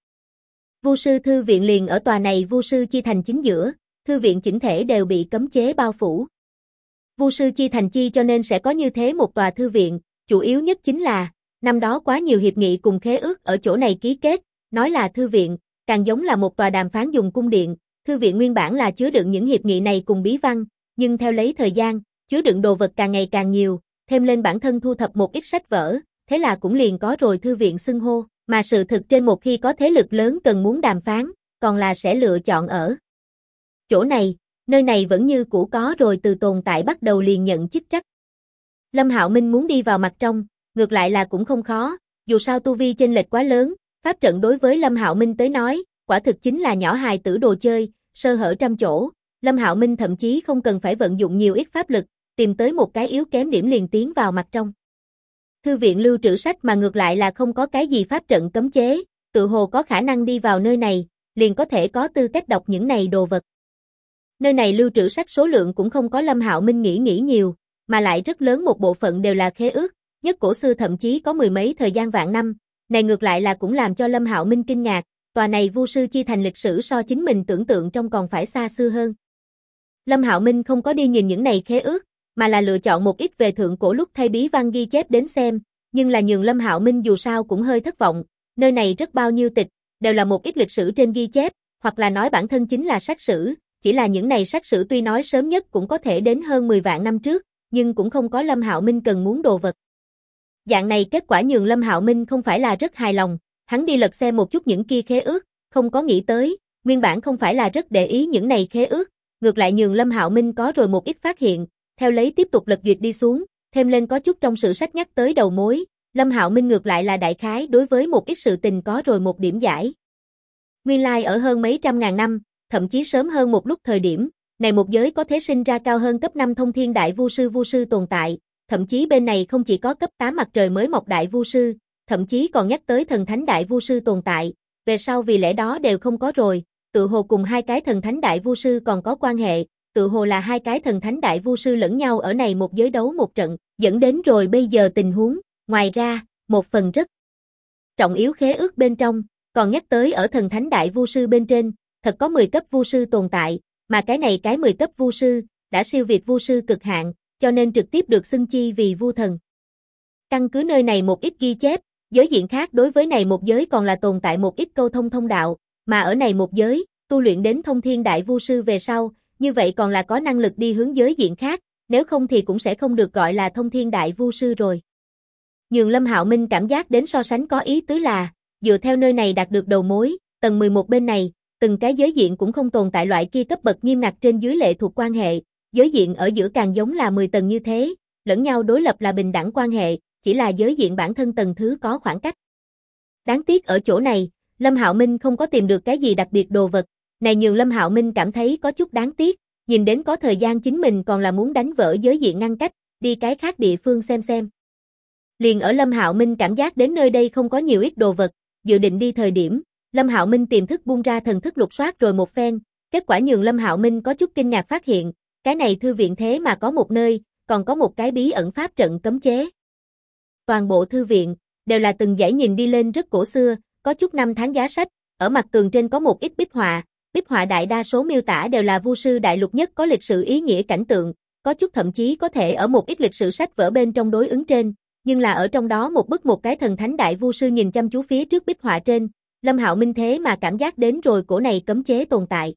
Vu sư thư viện liền ở tòa này Vu sư chi thành chính giữa, thư viện chỉnh thể đều bị cấm chế bao phủ. Vu sư chi thành chi cho nên sẽ có như thế một tòa thư viện, chủ yếu nhất chính là, năm đó quá nhiều hiệp nghị cùng khế ước ở chỗ này ký kết, nói là thư viện, càng giống là một tòa đàm phán dùng cung điện, thư viện nguyên bản là chứa đựng những hiệp nghị này cùng bí văn, nhưng theo lấy thời gian, chứa đựng đồ vật càng ngày càng nhiều, thêm lên bản thân thu thập một ít sách vở, thế là cũng liền có rồi thư viện xưng hô, mà sự thực trên một khi có thế lực lớn cần muốn đàm phán, còn là sẽ lựa chọn ở chỗ này, nơi này vẫn như cũ có rồi từ tồn tại bắt đầu liền nhận chức trách. Lâm Hạo Minh muốn đi vào mặt trong, ngược lại là cũng không khó, dù sao tu vi chênh lệch quá lớn, pháp trận đối với Lâm Hạo Minh tới nói, quả thực chính là nhỏ hài tử đồ chơi, sơ hở trăm chỗ, Lâm Hạo Minh thậm chí không cần phải vận dụng nhiều ít pháp lực, tìm tới một cái yếu kém điểm liền tiến vào mặt trong. Thư viện lưu trữ sách mà ngược lại là không có cái gì pháp trận cấm chế, tự hồ có khả năng đi vào nơi này, liền có thể có tư cách đọc những này đồ vật. Nơi này lưu trữ sách số lượng cũng không có Lâm Hạo Minh nghĩ nhiều, mà lại rất lớn một bộ phận đều là khế ước, nhất cổ xưa thậm chí có mười mấy thời gian vạn năm, này ngược lại là cũng làm cho Lâm Hạo Minh kinh ngạc, tòa này Vu sư chi thành lịch sử so chính mình tưởng tượng trong còn phải xa xưa hơn. Lâm Hạo Minh không có đi nhìn những này khế ước, mà là lựa chọn một ít về thượng cổ lúc thay bí văn ghi chép đến xem, nhưng là nhường Lâm Hạo Minh dù sao cũng hơi thất vọng, nơi này rất bao nhiêu tịch, đều là một ít lịch sử trên ghi chép, hoặc là nói bản thân chính là sách sử, chỉ là những này sách sử tuy nói sớm nhất cũng có thể đến hơn 10 vạn năm trước, nhưng cũng không có Lâm Hạo Minh cần muốn đồ vật. Dạng này kết quả nhường Lâm Hạo Minh không phải là rất hài lòng, hắn đi lật xem một chút những kia khế ước, không có nghĩ tới, nguyên bản không phải là rất để ý những này khế ước, ngược lại nhường Lâm Hạo Minh có rồi một ít phát hiện, theo lấy tiếp tục lật duyệt đi xuống, thêm lên có chút trong sự sách nhắc tới đầu mối, Lâm Hạo Minh ngược lại là đại khái đối với một ít sự tình có rồi một điểm giải. Nguyên lai ở hơn mấy trăm ngàn năm, thậm chí sớm hơn một lúc thời điểm, này một giới có thể sinh ra cao hơn cấp 5 thông thiên đại vu sư tồn tại, thậm chí bên này không chỉ có cấp 8 mặt trời mới mọc đại vu sư, thậm chí còn nhắc tới thần thánh đại vu sư tồn tại, về sau vì lẽ đó đều không có rồi, tự hồ cùng hai cái thần thánh đại vu sư còn có quan hệ, tự hồ là hai cái thần thánh đại vu sư lẫn nhau ở này một giới đấu một trận, dẫn đến rồi bây giờ tình huống, ngoài ra, một phần rất trọng yếu khế ước bên trong, còn nhắc tới ở thần thánh đại vu sư bên trên, thật có 10 cấp vu sư tồn tại, mà cái này cái 10 cấp vu sư, đã siêu việt vu sư cực hạn, cho nên trực tiếp được xưng chi vì vu thần. Căn cứ nơi này một ít ghi chép, giới diện khác đối với này một giới còn là tồn tại một ít câu thông đạo, mà ở này một giới, tu luyện đến thông thiên đại vu sư về sau, như vậy còn là có năng lực đi hướng giới diện khác, nếu không thì cũng sẽ không được gọi là thông thiên đại vu sư rồi. Nhường Lâm Hạo Minh cảm giác đến so sánh có ý tứ là, dựa theo nơi này đạt được đầu mối, tầng 11 bên này, từng cái giới diện cũng không tồn tại loại kia cấp bậc nghiêm ngặt trên dưới lệ thuộc quan hệ, giới diện ở giữa càng giống là 10 tầng như thế, lẫn nhau đối lập là bình đẳng quan hệ, chỉ là giới diện bản thân tầng thứ có khoảng cách. Đáng tiếc ở chỗ này, Lâm Hạo Minh không có tìm được cái gì đặc biệt đồ vật, này nhường Lâm Hạo Minh cảm thấy có chút đáng tiếc, nhìn đến có thời gian chính mình còn là muốn đánh vỡ giới diện ngăn cách, đi cái khác địa phương xem. Liền ở Lâm Hạo Minh cảm giác đến nơi đây không có nhiều ít đồ vật, dự định đi thời điểm, Lâm Hạo Minh tiềm thức buông ra thần thức lục soát rồi một phen, kết quả nhường Lâm Hạo Minh có chút kinh ngạc phát hiện, cái này thư viện thế mà có một nơi, còn có một cái bí ẩn pháp trận cấm chế. Toàn bộ thư viện đều là từng dãy nhìn đi lên rất cổ xưa, có chút năm tháng giá sách, ở mặt tường trên có một ít bích họa đại đa số miêu tả đều là Vu sư đại lục nhất có lịch sử ý nghĩa cảnh tượng, có chút thậm chí có thể ở một ít lịch sử sách vở bên trong đối ứng trên, nhưng là ở trong đó một bức một cái thần thánh đại Vu sư nhìn chăm chú phía trước bích họa trên, Lâm Hạo Minh thế mà cảm giác đến rồi cổ này cấm chế tồn tại.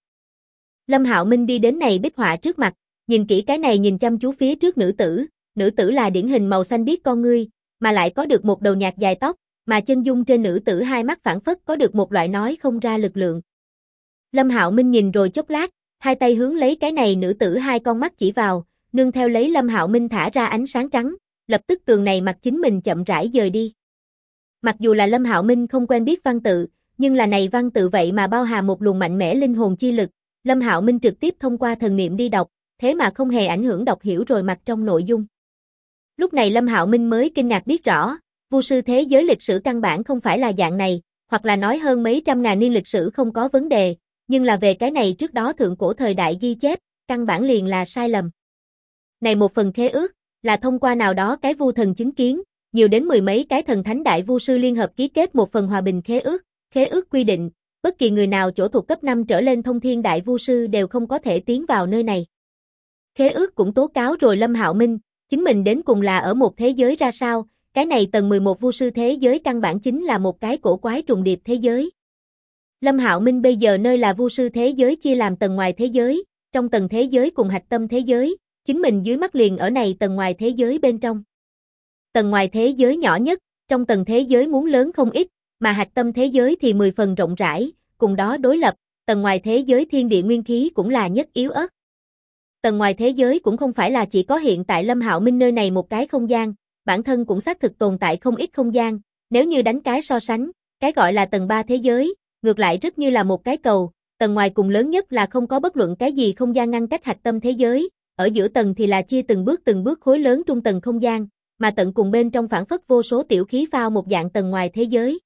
Lâm Hạo Minh đi đến này bích họa trước mặt, nhìn kỹ cái này nhìn chăm chú phía trước nữ tử là điển hình màu xanh biếc con ngươi, mà lại có được một đầu nhạt dài tóc, mà chân dung trên nữ tử hai mắt phảng phất có được một loại nói không ra lực lượng. Lâm Hạo Minh nhìn rồi chốc lát, hai tay hướng lấy cái này nữ tử hai con mắt chỉ vào, nương theo lấy Lâm Hạo Minh thả ra ánh sáng trắng, lập tức tường này mặt chính mình chậm rãi dời đi. Mặc dù là Lâm Hạo Minh không quen biết văn tự, nhưng là này văn tự vậy mà bao hàm một luồng mạnh mẽ linh hồn chi lực, Lâm Hạo Minh trực tiếp thông qua thần niệm đi đọc, thế mà không hề ảnh hưởng đọc hiểu rồi mặt trong nội dung. Lúc này Lâm Hạo Minh mới kinh ngạc biết rõ, Vu sư thế giới lịch sử căn bản không phải là dạng này, hoặc là nói hơn mấy trăm ngàn niên lịch sử không có vấn đề, nhưng là về cái này trước đó thượng cổ thời đại ghi chép, căn bản liền là sai lầm. Này một phần khế ước, là thông qua nào đó cái Vu thần chứng kiến, nhiều đến mười mấy cái thần thánh đại Vu sư liên hợp ký kết một phần hòa bình khế ước quy định, bất kỳ người nào chỗ thuộc cấp 5 trở lên thông thiên đại Vu sư đều không có thể tiến vào nơi này. Khế ước cũng tố cáo rồi Lâm Hạo Minh, chính mình đến cùng là ở một thế giới ra sao, cái này tầng 11 Vu sư thế giới căn bản chính là một cái cổ quái trùng điệp thế giới. Lâm Hạo Minh bây giờ nơi là Vu sư thế giới chia làm tầng ngoài thế giới, trong tầng thế giới cùng hạch tâm thế giới, chính mình dưới mắt liền ở này tầng ngoài thế giới bên trong. Tầng ngoài thế giới nhỏ nhất, trong tầng thế giới muốn lớn không ít, mà hạch tâm thế giới thì 10 phần rộng rãi, cùng đó đối lập, tầng ngoài thế giới thiên địa nguyên khí cũng là nhất yếu ớt. Tầng ngoài thế giới cũng không phải là chỉ có hiện tại Lâm Hạo Minh nơi này một cái không gian, bản thân cũng xác thực tồn tại không ít không gian, nếu như đánh cái so sánh, cái gọi là tầng 3 thế giới, ngược lại rất như là một cái cầu, tầng ngoài cùng lớn nhất là không có bất luận cái gì không gian ngăn cách hạch tâm thế giới, ở giữa tầng thì là chia từng bước khối lớn trung tầng không gian, mà tận cùng bên trong phảng phất vô số tiểu khí phao một dạng tầng ngoài thế giới.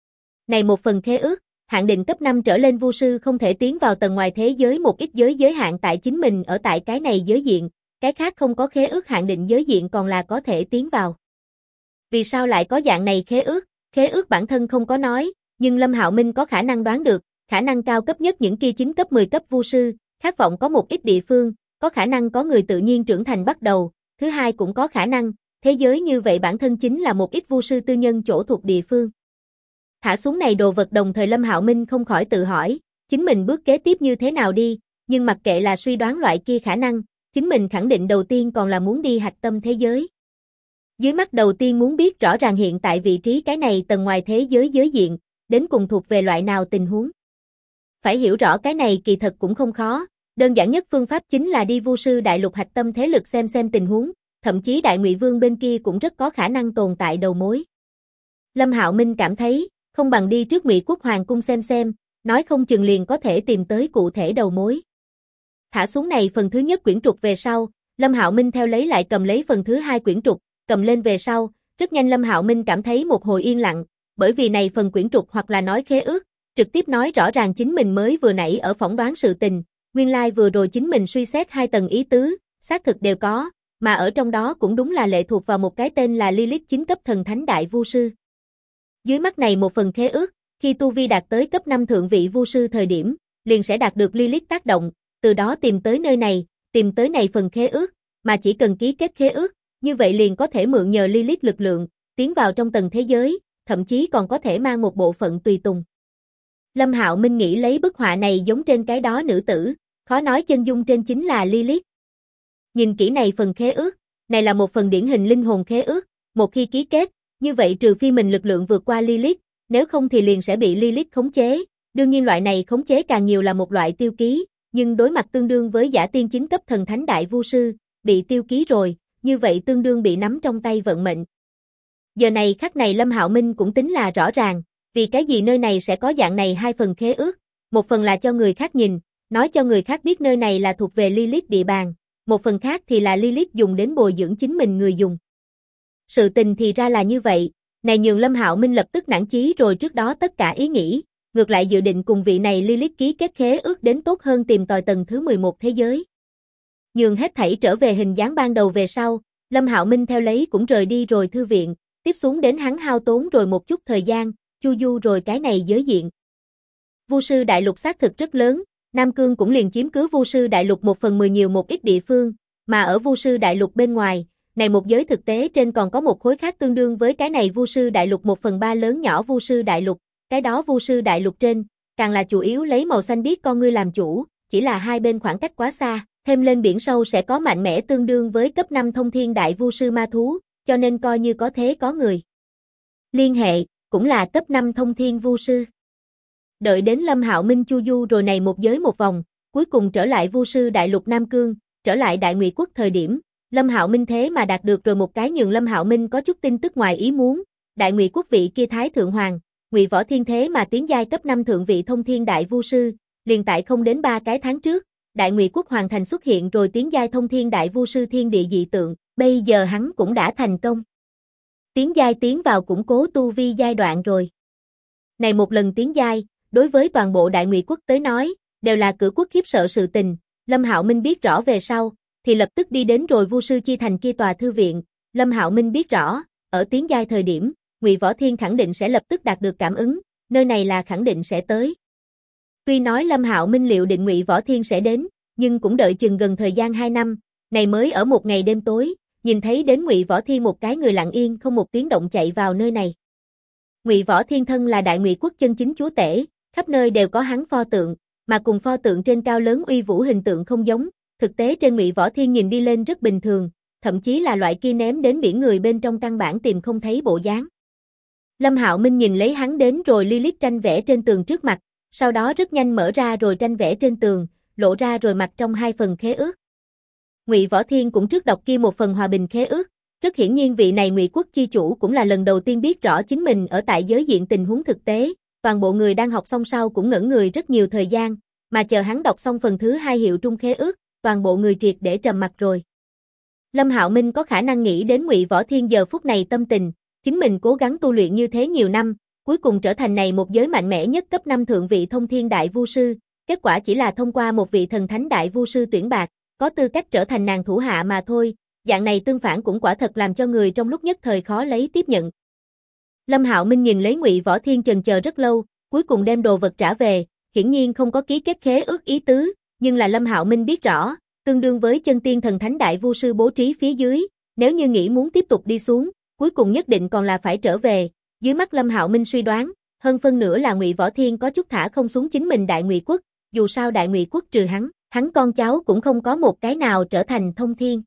Này một phần khế ước, hạn định cấp 5 trở lên Vu sư không thể tiến vào tầng ngoài thế giới một ít giới hạn tại chính mình ở tại cái này giới diện, cái khác không có khế ước hạn định giới diện còn là có thể tiến vào. Vì sao lại có dạng này khế ước? Khế ước bản thân không có nói, nhưng Lâm Hạo Minh có khả năng đoán được, khả năng cao cấp nhất những kia 9 cấp 10 cấp Vu sư, khát vọng có một ít địa phương, có khả năng có người tự nhiên trưởng thành bắt đầu, thứ hai cũng có khả năng, thế giới như vậy bản thân chính là một ít Vu sư tư nhân chỗ thuộc địa phương. Thả xuống này đồ vật đồng thời Lâm Hạo Minh không khỏi tự hỏi, chính mình bước kế tiếp như thế nào đi, nhưng mặc kệ là suy đoán loại kia khả năng, chính mình khẳng định đầu tiên còn là muốn đi hạch tâm thế giới. Dưới mắt đầu tiên muốn biết rõ ràng hiện tại vị trí cái này tầng ngoài thế giới giới diện, đến cùng thuộc về loại nào tình huống. Phải hiểu rõ cái này kỳ thật cũng không khó, đơn giản nhất phương pháp chính là đi Vu sư đại lục hạch tâm thế lực xem tình huống, thậm chí Đại Ngụy Vương bên kia cũng rất có khả năng tồn tại đầu mối. Lâm Hạo Minh cảm thấy, không bằng đi trước Ngụy Quốc Hoàng cung xem, nói không chừng liền có thể tìm tới cụ thể đầu mối. Thả xuống này phần thứ nhất quyển trục về sau, Lâm Hạo Minh theo lấy lại cầm lấy phần thứ hai quyển trục, cầm lên về sau, rất nhanh Lâm Hạo Minh cảm thấy một hồi yên lặng, bởi vì này phần quyển trục hoặc là nói khế ước, trực tiếp nói rõ ràng chính mình mới vừa nãy ở phỏng đoán sự tình, nguyên lai vừa rồi chính mình suy xét hai tầng ý tứ, xác thực đều có, mà ở trong đó cũng đúng là lệ thuộc vào một cái tên là Lilith 9 cấp thần thánh đại Vu sư. Dưới mắt này một phần khế ước, khi tu vi đạt tới cấp 5 thượng vị Vu sư thời điểm, liền sẽ đạt được Lilith tác động, từ đó tìm tới nơi này, tìm tới này phần khế ước, mà chỉ cần ký kết khế ước, như vậy liền có thể mượn nhờ Lilith lực lượng, tiến vào trong tầng thế giới, thậm chí còn có thể mang một bộ phận tùy tùng. Lâm Hạo Minh nghĩ lấy bức họa này giống trên cái đó nữ tử, khó nói chân dung trên chính là Lilith. Nhìn kỹ này phần khế ước, này là một phần điển hình linh hồn khế ước, một khi ký kết, như vậy trừ phi mình lực lượng vượt qua Lilith, nếu không thì liền sẽ bị Lilith khống chế, đương nhiên loại này khống chế càng nhiều là một loại tiêu ký, nhưng đối mặt tương đương với giả tiên 9 cấp thần thánh đại Vu sư, bị tiêu ký rồi, như vậy tương đương bị nắm trong tay vận mệnh. Giờ này khắc này Lâm Hạo Minh cũng tính là rõ ràng, vì cái gì nơi này sẽ có dạng này hai phần khế ước, một phần là cho người khác nhìn, nói cho người khác biết nơi này là thuộc về Lilith địa bàn, một phần khác thì là Lilith dùng đến bồi dưỡng chính mình người dùng. Sự tình thì ra là như vậy, này nhường Lâm Hạo Minh lập tức nản chí rồi trước đó tất cả ý nghĩ, ngược lại dự định cùng vị này Lilith ký kết khế ước đến tốt hơn tìm tòi tầng thứ 11 thế giới. Nhường hết thảy trở về hình dáng ban đầu về sau, Lâm Hạo Minh theo lấy cũng rời đi rồi thư viện, tiếp xuống đến hắn hao tốn rồi một chút thời gian, chu du rồi cái này giới diện. Vu sư đại lục xác thực rất lớn, Nam Cương cũng liền chiếm cứ Vu sư đại lục 1/10 nhiều một ít địa phương, mà ở Vu sư đại lục bên ngoài, này một giới thực tế trên còn có một khối khác tương đương với cái này Vu sư đại lục 1/3 lớn nhỏ Vu sư đại lục, cái đó Vu sư đại lục trên, càng là chủ yếu lấy màu xanh biếc con ngươi làm chủ, chỉ là hai bên khoảng cách quá xa, thêm lên biển sâu sẽ có mạnh mẽ tương đương với cấp 5 thông thiên đại Vu sư ma thú, cho nên coi như có thế có người liên hệ, cũng là cấp 5 thông thiên Vu sư. Đợi đến Lâm Hạo Minh chu du rồi này một giới một vòng, cuối cùng trở lại Vu sư đại lục Nam Cương, trở lại Đại Ngụy quốc thời điểm, Lâm Hạo Minh thế mà đạt được rồi một cái nhường Lâm Hạo Minh có chút tin tức ngoài ý muốn, Đại Ngụy quốc vị kia Thái thượng hoàng, Ngụy Võ Thiên thế mà tiến giai cấp 5 thượng vị thông thiên đại Vu sư, liền tại không đến 3 cái tháng trước, Đại Ngụy quốc hoàn thành xuất hiện rồi tiến giai thông thiên đại Vu sư thiên địa dị tượng, bây giờ hắn cũng đã thành công. Tiến giai tiến vào củng cố tu vi giai đoạn rồi. Này một lần tiến giai, đối với toàn bộ Đại Ngụy quốc tới nói, đều là cử quốc khiếp sợ sự tình, Lâm Hạo Minh biết rõ về sau, thì lập tức đi đến rồi Vu sư chi thành kia tòa thư viện, Lâm Hạo Minh biết rõ, ở tiến giai thời điểm, Ngụy Võ Thiên khẳng định sẽ lập tức đạt được cảm ứng, nơi này là khẳng định sẽ tới. Tuy nói Lâm Hạo Minh liệu định Ngụy Võ Thiên sẽ đến, nhưng cũng đợi chừng gần thời gian 2 năm, này mới ở một ngày đêm tối, nhìn thấy đến Ngụy Võ Thiên một cái người lặng yên không một tiếng động chạy vào nơi này. Ngụy Võ Thiên thân là Đại Ngụy quốc chân chính chúa tể, khắp nơi đều có hắn pho tượng, mà cùng pho tượng trên cao lớn uy vũ hình tượng không giống, thực tế trên Ngụy Võ Thiên nhìn đi lên rất bình thường, thậm chí là loại kia ném đến biển người bên trong căn bản tìm không thấy bộ dáng. Lâm Hạo Minh nhìn lấy hắn đến rồi Lilith tranh vẽ trên tường trước mặt, sau đó rất nhanh mở ra rồi tranh vẽ trên tường, lộ ra rồi mặt trong 2 phần khế ước. Ngụy Võ Thiên cũng trước đọc kia một phần hòa bình khế ước, rất hiển nhiên vị này Ngụy quốc chi chủ cũng là lần đầu tiên biết rõ chính mình ở tại giới diện tình huống thực tế, toàn bộ người đang học xong sau cũng ngẩn người rất nhiều thời gian, mà chờ hắn đọc xong phần thứ 2 hiệu trung khế ước, toàn bộ người triệt để trầm mặc rồi. Lâm Hạo Minh có khả năng nghĩ đến Ngụy Võ Thiên giờ phút này tâm tình, chính mình cố gắng tu luyện như thế nhiều năm, cuối cùng trở thành này một giới mạnh mẽ nhất cấp 5 thượng vị thông thiên đại Vu sư, kết quả chỉ là thông qua một vị thần thánh đại Vu sư tuyển bạt, có tư cách trở thành nàng thủ hạ mà thôi, dạng này tương phản cũng quả thật làm cho người trong lúc nhất thời khó lấy tiếp nhận. Lâm Hạo Minh nhìn lấy Ngụy Võ Thiên chần chờ rất lâu, cuối cùng đem đồ vật trả về, hiển nhiên không có ký kết khế ước ý tứ, nhưng là Lâm Hạo Minh biết rõ, tương đương với chân tiên thần thánh đại Vu sư bố trí phía dưới, nếu như nghĩ muốn tiếp tục đi xuống, cuối cùng nhất định còn là phải trở về. Dưới mắt Lâm Hạo Minh suy đoán, hơn phân nửa là Ngụy Võ Thiên có chút thả không xuống chính mình Đại Ngụy quốc, dù sao Đại Ngụy quốc trừ hắn con cháu cũng không có một cái nào trở thành thông thiên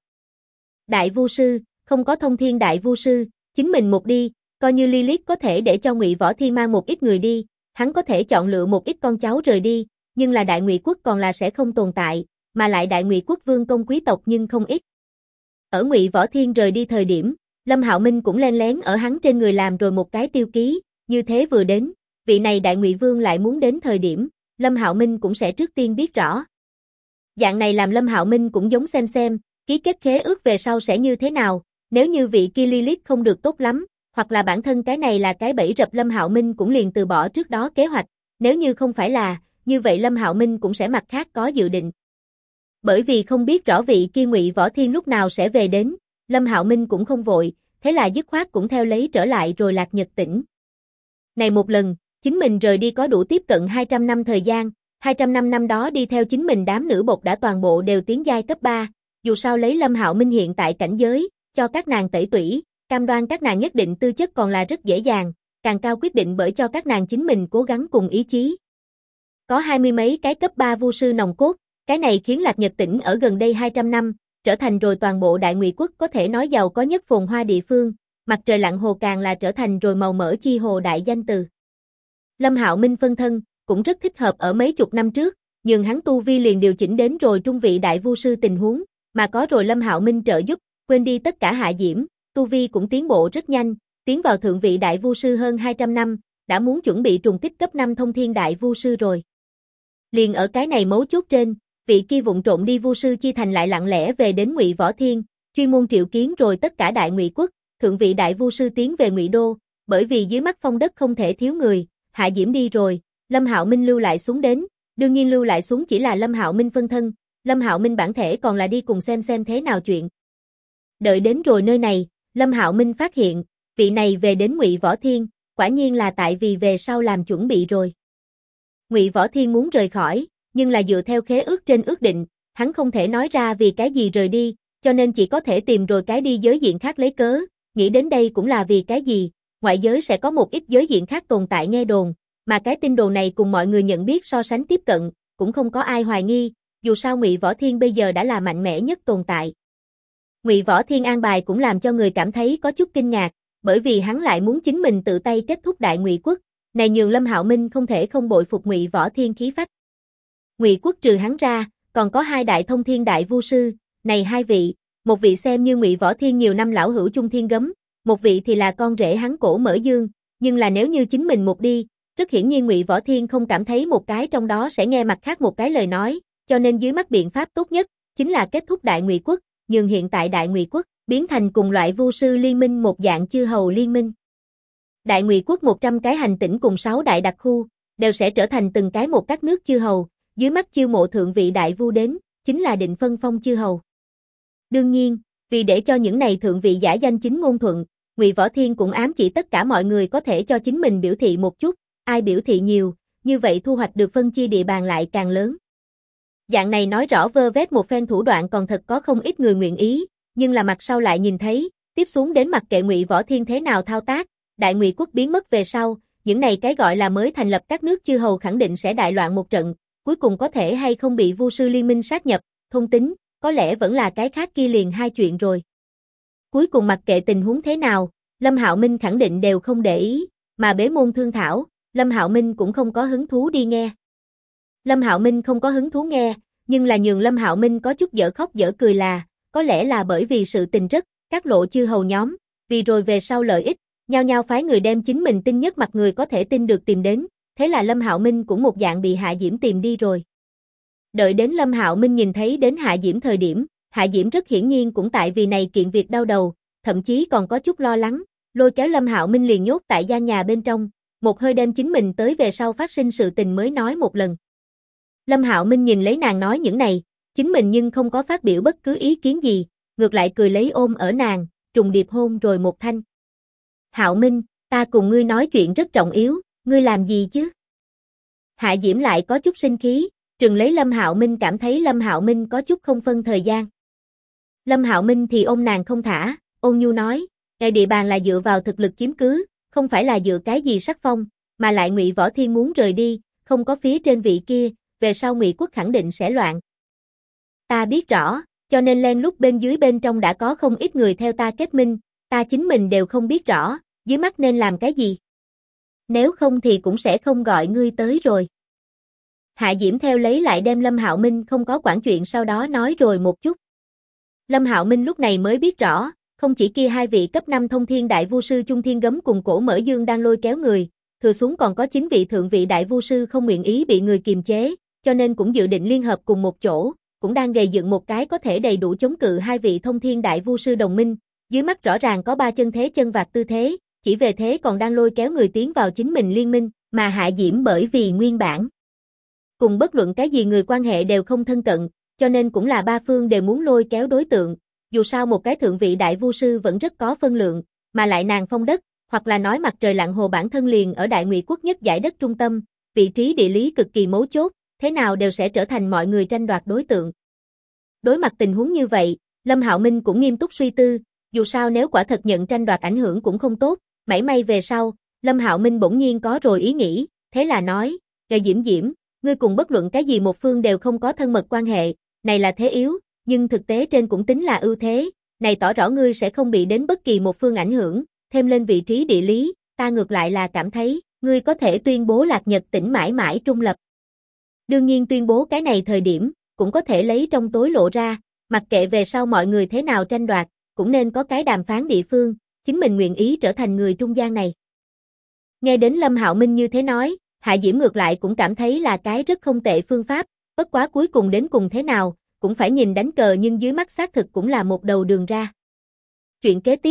đại Vu sư, không có thông thiên đại Vu sư, chính mình một đi, coi như Lilith có thể để cho Ngụy Võ Thiên mang một ít người đi, hắn có thể chọn lựa một ít con cháu rời đi, nhưng là Đại Ngụy quốc còn là sẽ không tồn tại, mà lại Đại Ngụy quốc vương công quý tộc nhưng không ít. Ở Ngụy Võ Thiên rời đi thời điểm, Lâm Hạo Minh cũng len lén ở hắn trên người làm rồi một cái tiêu ký, như thế vừa đến, vị này Đại Ngụy vương lại muốn đến thời điểm, Lâm Hạo Minh cũng sẽ trước tiên biết rõ. Dạng này làm Lâm Hạo Minh cũng giống xem, ký kết khế ước về sau sẽ như thế nào, nếu như vị kia Lilith không được tốt lắm, hoặc là bản thân cái này là cái bẫy rập Lâm Hạo Minh cũng liền từ bỏ trước đó kế hoạch, nếu như không phải là, như vậy Lâm Hạo Minh cũng sẽ mặt khác có dự định. Bởi vì không biết rõ vị kia Ngụy Võ Thiên lúc nào sẽ về đến, Lâm Hạo Minh cũng không vội, thế là dứt khoát cũng theo lấy trở lại rồi Lạc Nhật tỉnh. Này một lần, chính mình rời đi có đủ tiếp cận 200 năm thời gian, 200 năm đó đi theo chính mình đám nữ bột đã toàn bộ đều tiến giai cấp 3, dù sao lấy Lâm Hạo Minh hiện tại cảnh giới, cho các nàng tẩy tủy, cam đoan các nàng nhất định tư chất còn là rất dễ dàng, càng cao quyết định bởi cho các nàng chính mình cố gắng cùng ý chí. Có 20 mấy cái cấp 3 Vu sư nòng cốt, cái này khiến Lạc Nhật tỉnh ở gần đây 200 năm, trở thành rồi toàn bộ Đại Ngụy quốc có thể nói giàu có nhất phồn hoa địa phương, mặt trời lặn hồ càng là trở thành rồi màu mỡ chi hồ đại danh từ. Lâm Hạo Minh phân thân, cũng rất thích hợp ở mấy chục năm trước, nhưng hắn tu vi liền điều chỉnh đến rồi trung vị đại Vu sư tình huống, mà có rồi Lâm Hạo Minh trợ giúp, quên đi tất cả hạ diễm, tu vi cũng tiến bộ rất nhanh, tiến vào thượng vị đại Vu sư hơn 200 năm, đã muốn chuẩn bị trùng kích cấp 5 thông thiên đại Vu sư rồi. Liền ở cái này mấu chốt trên, vị kia vụng trộn đi Vu sư chi thành lại lặng lẽ về đến Ngụy Võ Thiên, chuyên môn triệu kiến rồi tất cả Đại Ngụy quốc, thượng vị đại vu sư tiến về Ngụy Đô, bởi vì dưới mắt Phong đất không thể thiếu người, Hạ Diễm đi rồi, Lâm Hạo Minh lưu lại xuống đến, đương nhiên lưu lại xuống chỉ là Lâm Hạo Minh phân thân, Lâm Hạo Minh bản thể còn là đi cùng xem thế nào chuyện. Đợi đến rồi nơi này, Lâm Hạo Minh phát hiện, vị này về đến Ngụy Võ Thiên, quả nhiên là tại vì về sau làm chuẩn bị rồi. Ngụy Võ Thiên muốn rời khỏi, nhưng là dựa theo khế ước trên ước định, hắn không thể nói ra vì cái gì rời đi, cho nên chỉ có thể tìm rồi cái đi giới diện khác lấy cớ, nghĩ đến đây cũng là vì cái gì, ngoại giới sẽ có một ít giới diện khác tồn tại nghe đồn, mà cái tin đồn này cùng mọi người nhận biết so sánh tiếp cận, cũng không có ai hoài nghi, dù sao Ngụy Võ Thiên bây giờ đã là mạnh mẽ nhất tồn tại. Ngụy Võ Thiên an bài cũng làm cho người cảm thấy có chút kinh ngạc, bởi vì hắn lại muốn chính mình tự tay kết thúc Đại Ngụy Quốc, này nhường Lâm Hạo Minh không thể không bội phục Ngụy Võ Thiên khí phách. Ngụy Quốc trừ hắn ra, còn có hai đại thông thiên đại vu sư, này hai vị, một vị xem như Ngụy Võ Thiên nhiều năm lão hữu Trung Thiên Gấm, một vị thì là con rể hắn Cổ Mở Dương, nhưng là nếu như chính mình một đi, rất hiển nhiên Ngụy Võ Thiên không cảm thấy một cái trong đó sẽ nghe mặt khác một cái lời nói, cho nên dưới mắt biện pháp tốt nhất chính là kết thúc Đại Ngụy Quốc, nhường hiện tại Đại Ngụy Quốc biến thành cùng loại vu sư liên minh một dạng chư hầu liên minh. Đại Ngụy Quốc 100 cái hành tỉnh cùng 6 đại đặc khu, đều sẽ trở thành từng cái một các nước chư hầu, dưới mắt chiêu mộ thượng vị đại vu đến, chính là định phân phong chư hầu. Đương nhiên, vì để cho những này thượng vị giả danh chính ngôn thuận, Ngụy Võ Thiên cũng ám chỉ tất cả mọi người có thể cho chính mình biểu thị một chút, ai biểu thị nhiều, như vậy thu hoạch được phân chia địa bàn lại càng lớn. Dạng này nói rõ vơ vét một phen thủ đoạn còn thật có không ít người nguyện ý, nhưng là mặt sau lại nhìn thấy, tiếp xuống đến mặc kệ Ngụy Võ Thiên thế nào thao tác, Đại Ngụy Quốc biến mất về sau, những này cái gọi là mới thành lập các nước chư hầu khẳng định sẽ đại loạn một trận, cuối cùng có thể hay không bị vu sư liên minh sát nhập, thôn tính, có lẽ vẫn là cái khác kia liền hai chuyện rồi. Cuối cùng mặc kệ tình huống thế nào, Lâm Hạo Minh khẳng định đều không để ý, mà bế môn thương thảo, Lâm Hạo Minh cũng không có hứng thú đi nghe. Lâm Hạo Minh không có hứng thú nghe, nhưng là nhường Lâm Hạo Minh có chút dở khóc dở cười là, có lẽ là bởi vì sự tình rất, các lộ chư hầu nhóm, vì rồi về sau lợi ích, nhao nhao phái người đem chính mình tin nhất mặt người có thể tin được tìm đến, thế là Lâm Hạo Minh cũng một dạng bị Hạ Diễm tìm đi rồi. Đợi đến Lâm Hạo Minh nhìn thấy đến Hạ Diễm thời điểm, Hạ Diễm rất hiển nhiên cũng tại vì này kiện việc đau đầu, thậm chí còn có chút lo lắng, lôi kéo Lâm Hạo Minh liền nhốt tại gian nhà bên trong, một hơi đem chính mình tới về sau phát sinh sự tình mới nói một lần. Lâm Hạo Minh nhìn lấy nàng nói những này, chính mình nhưng không có phát biểu bất cứ ý kiến gì, ngược lại cười lấy ôm ở nàng, trùng điệp hôn rồi một thanh. Hạo Minh, ta cùng ngươi nói chuyện rất trọng yếu, ngươi làm gì chứ? Hạ Diễm lại có chút sinh khí, trừng lấy Lâm Hạo Minh cảm thấy Lâm Hạo Minh có chút không phân thời gian. Lâm Hạo Minh thì ôm nàng không thả, ôn nhu nói, ngài địa bàn là dựa vào thực lực chiếm cứ, không phải là dựa cái gì sắc phong, mà lại Ngụy Võ Thiên muốn rời đi, không có phía trên vị kia, về sau Ngụy Quốc khẳng định sẽ loạn. Ta biết rõ, cho nên len lút bên dưới bên trong đã có không ít người theo ta kết minh, ta chính mình đều không biết rõ, dưới mắt nên làm cái gì. Nếu không thì cũng sẽ không gọi ngươi tới rồi. Hạ Diễm theo lấy lại đem Lâm Hạo Minh không có quản chuyện sau đó nói rồi một chút. Lâm Hạo Minh lúc này mới biết rõ, không chỉ kia hai vị cấp 5 thông thiên đại vu sư Trung Thiên Gấm cùng Cổ Mở Dương đang lôi kéo người, thừa xuống còn có 9 vị thượng vị đại vu sư không nguyện ý bị người kiềm chế, cho nên cũng dự định liên hợp cùng một chỗ, cũng đang gầy dựng một cái có thể đầy đủ chống cự hai vị thông thiên đại vu sư đồng minh, dưới mắt rõ ràng có 3 chân thế chân vạc tư thế, chỉ về thế còn đang lôi kéo người tiến vào chính mình liên minh, mà Hạ Diễm bởi vì nguyên bản cùng bất luận cái gì người quan hệ đều không thân cận, cho nên cũng là ba phương đều muốn lôi kéo đối tượng, dù sao một cái thượng vị đại vu sư vẫn rất có phân lượng, mà lại nàng phong đất, hoặc là nói mặt trời lặn hồ bản thân liền ở Đại Ngụy Quốc nhất giải đất trung tâm, vị trí địa lý cực kỳ mấu chốt, thế nào đều sẽ trở thành mọi người tranh đoạt đối tượng. Đối mặt tình huống như vậy, Lâm Hạo Minh cũng nghiêm túc suy tư, dù sao nếu quả thật nhận tranh đoạt ảnh hưởng cũng không tốt, mảy may về sau, Lâm Hạo Minh bỗng nhiên có rồi ý nghĩ, thế là nói, Diễm Diễm, ngươi cùng bất luận cái gì một phương đều không có thân mật quan hệ, này là thế yếu, nhưng thực tế trên cũng tính là ưu thế, này tỏ rõ ngươi sẽ không bị đến bất kỳ một phương ảnh hưởng, thêm lên vị trí địa lý, ta ngược lại là cảm thấy, ngươi có thể tuyên bố Lạc Nhật tỉnh mãi mãi trung lập. Đương nhiên tuyên bố cái này thời điểm, cũng có thể lấy trong tối lộ ra, mặc kệ về sau mọi người thế nào tranh đoạt, cũng nên có cái đàm phán địa phương, chính mình nguyện ý trở thành người trung gian này. Nghe đến Lâm Hạo Minh như thế nói, Hạ Diễm ngược lại cũng cảm thấy là cái rất không tệ phương pháp, bất quá cuối cùng đến cùng thế nào, cũng phải nhìn đánh cờ nhưng dưới mắt xác thực cũng là một đầu đường ra. Chuyện kế tiếp,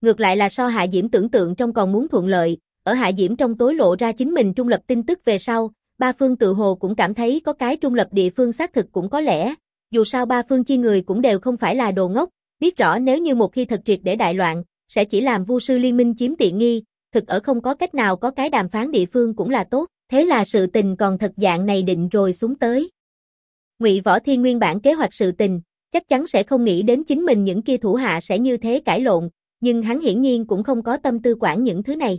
Ngược lại là so Hạ Diễm tưởng tượng trong còn muốn thuận lợi, ở Hạ Diễm trong tối lộ ra chính mình trung lập tin tức về sau, ba phương tự hồ cũng cảm thấy có cái trung lập địa phương xác thực cũng có lẽ, dù sao ba phương chi người cũng đều không phải là đồ ngốc, biết rõ nếu như một khi thật triệt để đại loạn, sẽ chỉ làm Vu sư liên minh chiếm tiện nghi, thực ở không có cách nào có cái đàm phán địa phương cũng là tốt, thế là sự tình còn thật dạng này định rồi xuống tới. Ngụy Võ Thiên nguyên bản kế hoạch sự tình, chắc chắn sẽ không nghĩ đến chính mình những kia thủ hạ sẽ như thế cãi lộn, nhưng hắn hiển nhiên cũng không có tâm tư quản những thứ này.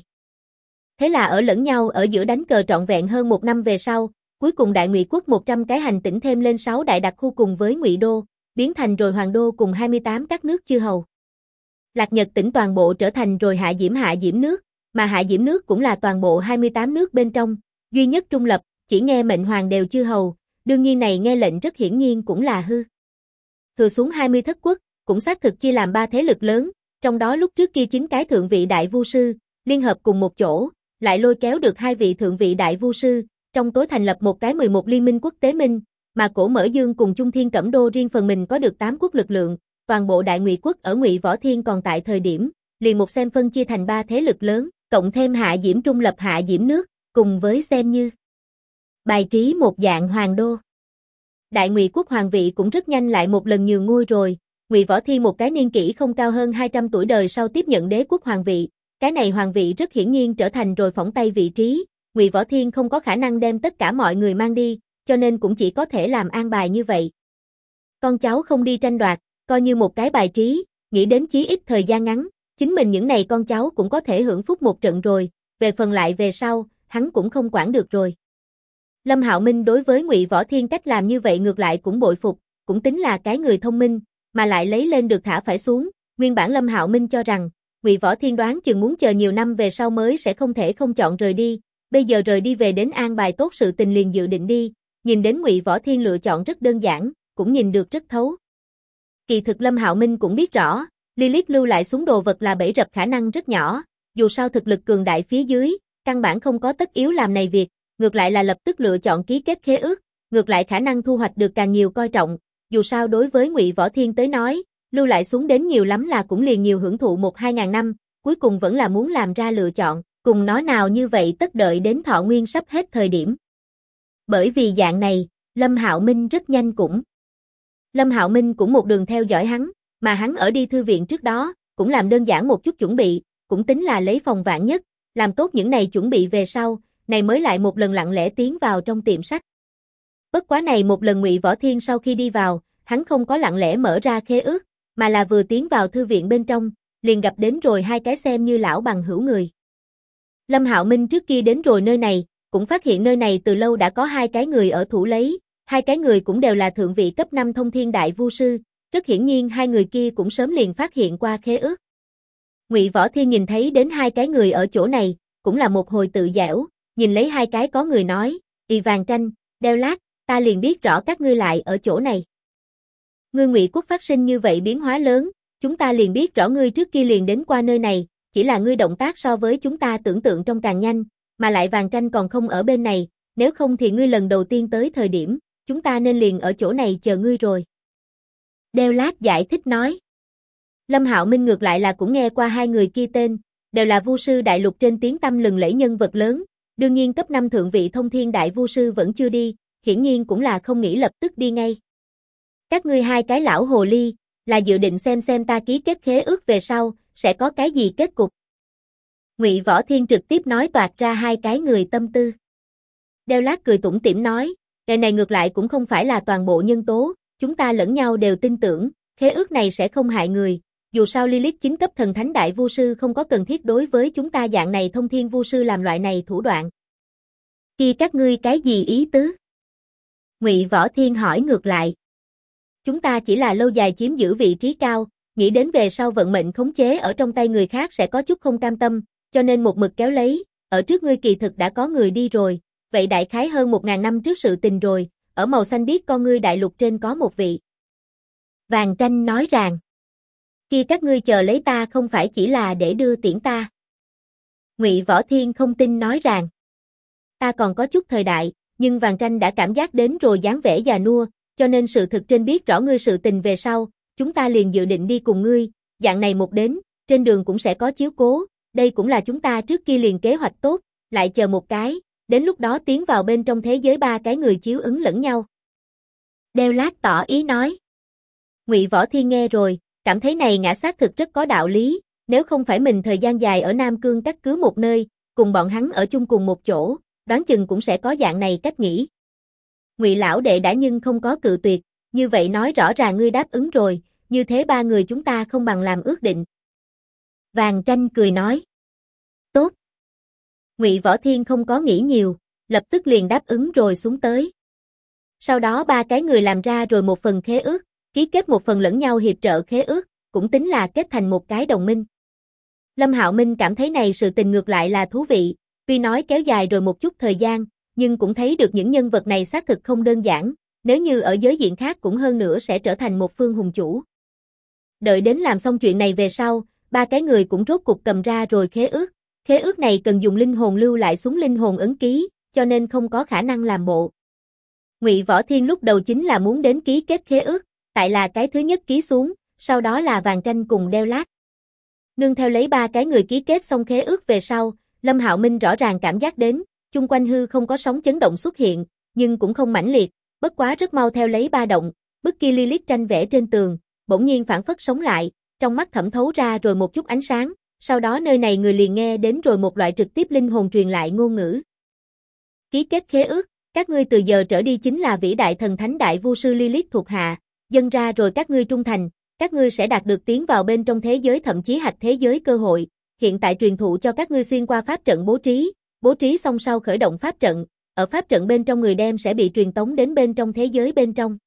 Thế là ở lẫn nhau ở giữa đánh cờ trọn vẹn hơn một năm về sau, cuối cùng Đại Ngụy quốc 100 cái hành tỉnh thêm lên 6 đại đặc khu cùng với Ngụy đô, biến thành rồi Hoàng đô cùng 28 các nước chư hầu. Lạc Nhật tỉnh toàn bộ trở thành rồi Hạ Diễm nước, mà Hạ Diễm nước cũng là toàn bộ 28 nước bên trong, duy nhất trung lập, chỉ nghe mệnh hoàng đều chư hầu, đương nhiên này nghe lệnh rất hiển nhiên cũng là hư. Thừa xuống 20 thất quốc, cũng xác thực chia làm 3 thế lực lớn, trong đó lúc trước kia 9 cái thượng vị đại vu sư, liên hợp cùng một chỗ, lại lôi kéo được 2 vị thượng vị đại vu sư, trong tối thành lập một cái 11 liên minh quốc tế minh, mà Cổ Mở Dương cùng Trung Thiên Cẩm Đô riêng phần mình có được 8 quốc lực lượng, toàn bộ Đại Ngụy quốc ở Ngụy Võ Thiên còn tại thời điểm, liền một xem phân chia thành 3 thế lực lớn, cộng thêm Hạ Diễm trung lập Hạ Diễm nước, cùng với xem như bài trí một dạng hoàng đô. Đại Ngụy quốc hoàng vị cũng rất nhanh lại một lần nhường ngôi rồi, Ngụy Võ Thiên một cái niên kỷ không cao hơn 200 tuổi đời sau tiếp nhận đế quốc hoàng vị, cái này hoàng vị rất hiển nhiên trở thành rồi phỏng tay vị trí, Ngụy Võ Thiên không có khả năng đem tất cả mọi người mang đi, cho nên cũng chỉ có thể làm an bài như vậy. Con cháu không đi tranh đoạt, coi như một cái bài trí, nghĩ đến chí ít thời gian ngắn, chính mình những này con cháu cũng có thể hưởng phúc một trận rồi, về phần lại về sau, hắn cũng không quản được rồi. Lâm Hạo Minh đối với Ngụy Võ Thiên cách làm như vậy ngược lại cũng bội phục, cũng tính là cái người thông minh, mà lại lấy lên được thả phải xuống, nguyên bản Lâm Hạo Minh cho rằng, Ngụy Võ Thiên đoán chừng muốn chờ nhiều năm về sau mới sẽ không thể không chọn rời đi, bây giờ rời đi về đến an bài tốt sự tình liền dự định đi, nhìn đến Ngụy Võ Thiên lựa chọn rất đơn giản, cũng nhìn được rất thấu. Kỳ thực Lâm Hạo Minh cũng biết rõ, Lilith lưu lại xuống đồ vật là bẫy rập khả năng rất nhỏ, dù sao thực lực cường đại phía dưới, căn bản không có tất yếu làm này việc, ngược lại là lập tức lựa chọn ký kết khế ước, ngược lại khả năng thu hoạch được càng nhiều coi trọng, dù sao đối với Ngụy Võ Thiên tới nói, lưu lại xuống đến nhiều lắm là cũng liền nhiều hưởng thụ 1-2 ngàn năm, cuối cùng vẫn là muốn làm ra lựa chọn, cùng nói nào như vậy tất đợi đến thọ nguyên sắp hết thời điểm. Bởi vì dạng này, Lâm Hạo Minh rất nhanh cũng. Lâm Hạo Minh cũng một đường theo dõi hắn, mà hắn ở đi thư viện trước đó, cũng làm đơn giản một chút chuẩn bị, cũng tính là lấy phòng vạn nhất, làm tốt những này chuẩn bị về sau, này mới lại một lần lặng lẽ tiến vào trong tiệm sách. Bất quá này một lần Ngụy Võ Thiên sau khi đi vào, hắn không có lặng lẽ mở ra khế ước, mà là vừa tiến vào thư viện bên trong, liền gặp đến rồi 2 cái xem như lão bằng hữu người. Lâm Hạo Minh trước kia đến rồi nơi này, cũng phát hiện nơi này từ lâu đã có 2 cái người ở thủ lấy, 2 cái người cũng đều là thượng vị cấp 5 thông thiên đại vu sư, rất hiển nhiên 2 người kia cũng sớm liền phát hiện qua khế ước. Ngụy Võ Thiên nhìn thấy đến 2 cái người ở chỗ này, cũng là một hồi tự giễu, nhìn lấy 2 cái có người nói, Y Vàng Tranh, Đeo Lát, ta liền biết rõ các ngươi lại ở chỗ này. Ngươi Ngụy quốc phát sinh như vậy biến hóa lớn, chúng ta liền biết rõ ngươi trước kia liền đến qua nơi này, chỉ là ngươi động tác so với chúng ta tưởng tượng trong càng nhanh, mà lại Vàng Tranh còn không ở bên này, nếu không thì ngươi lần đầu tiên tới thời điểm, chúng ta nên liền ở chỗ này chờ ngươi rồi. Đeo Lát giải thích nói. Lâm Hạo Minh ngược lại là cũng nghe qua 2 người kia tên, đều là vu sư đại lục trên tiếng tăm lừng lẫy nhân vật lớn, đương nhiên cấp 5 thượng vị thông thiên đại vu sư vẫn chưa đi, hiển nhiên cũng là không nghĩ lập tức đi ngay. Các ngươi 2 cái lão hồ ly, là dự định xem ta ký kết khế ước về sau, sẽ có cái gì kết cục. Ngụy Võ Thiên trực tiếp nói toạc ra 2 cái người tâm tư. Đeo Lát cười tủm tỉm nói, cái này ngược lại cũng không phải là toàn bộ nhân tố, chúng ta lẫn nhau đều tin tưởng, khế ước này sẽ không hại người, dù sao Lilith 9 cấp thần thánh đại vu sư không có cần thiết đối với chúng ta dạng này thông thiên vu sư làm loại này thủ đoạn. Kia các ngươi cái gì ý tứ? Ngụy Võ Thiên hỏi ngược lại. Chúng ta chỉ là lâu dài chiếm giữ vị trí cao, nghĩ đến về sau vận mệnh khống chế ở trong tay người khác sẽ có chút không cam tâm, cho nên một mực kéo lấy, ở trước ngươi kỳ thực đã có người đi rồi, vậy đại khái hơn 1.000 năm trước sự tình rồi, ở màu xanh biết con ngươi đại lục trên có một vị. Vàng Tranh nói rằng, kia các ngươi chờ lấy ta không phải chỉ là để đưa tiễn ta. Ngụy Võ Thiên không tin nói rằng, ta còn có chút thời đại, nhưng Vàng Tranh đã cảm giác đến rồi dáng vẻ già nua, cho nên sự thực trên biết rõ ngươi sự tình về sau, chúng ta liền dự định đi cùng ngươi, dạng này một đến, trên đường cũng sẽ có chiếu cố, đây cũng là chúng ta trước kia liền kế hoạch tốt, lại chờ một cái, đến lúc đó tiến vào bên trong thế giới ba cái người chiếu ứng lẫn nhau. Đeo Lát tỏ ý nói. Ngụy Võ Thiên nghe rồi, cảm thấy này ngã xác thực rất có đạo lý, nếu không phải mình thời gian dài ở Nam Cương cắt cứ một nơi, cùng bọn hắn ở chung cùng một chỗ, đoán chừng cũng sẽ có dạng này cách nghĩ. Ngụy lão đệ đã nhưng không có cự tuyệt, như vậy nói rõ ràng ngươi đáp ứng rồi, như thế ba người chúng ta không bằng làm ước định. Vàng Tranh cười nói. Tốt. Ngụy Võ Thiên không có nghĩ nhiều, lập tức liền đáp ứng rồi xuống tới. Sau đó ba cái người làm ra rồi một phần khế ước, ký kết một phần lẫn nhau hiệp trợ khế ước, cũng tính là kết thành một cái đồng minh. Lâm Hạo Minh cảm thấy này sự tình ngược lại là thú vị, tuy nói kéo dài rồi một chút thời gian, nhưng cũng thấy được những nhân vật này xác thực không đơn giản, nếu như ở giới diện khác cũng hơn nữa sẽ trở thành một phương hùng chủ. Đợi đến làm xong chuyện này về sau, ba cái người cũng rốt cục cầm ra rồi khế ước này cần dùng linh hồn lưu lại xuống linh hồn ấn ký, cho nên không có khả năng làm bộ. Ngụy Võ Thiên lúc đầu chính là muốn đến ký kết khế ước, tại là cái thứ nhất ký xuống, sau đó là Vàng Tranh cùng Đeo Lát. Nương theo lấy ba cái người ký kết xong khế ước về sau, Lâm Hạo Minh rõ ràng cảm giác đến, chung quanh hư không có sóng chấn động xuất hiện, nhưng cũng không mãnh liệt, bất quá rất mau theo lấy ba động, bức kia Lilith tranh vẽ trên tường, bỗng nhiên phản phất sống lại, trong mắt thẩm thấu ra rồi một chút ánh sáng, sau đó nơi này người liền nghe đến rồi một loại trực tiếp linh hồn truyền lại ngôn ngữ. Ký kết khế ước, các ngươi từ giờ trở đi chính là vĩ đại thần thánh đại vu sư Lilith thuộc hạ, dâng ra rồi các ngươi trung thành, các ngươi sẽ đạt được tiến vào bên trong thế giới thậm chí hạch thế giới cơ hội, hiện tại truyền thụ cho các ngươi xuyên qua pháp trận bố trí xong sau khởi động pháp trận, ở pháp trận bên trong người đem sẽ bị truyền tống đến bên trong thế giới bên trong.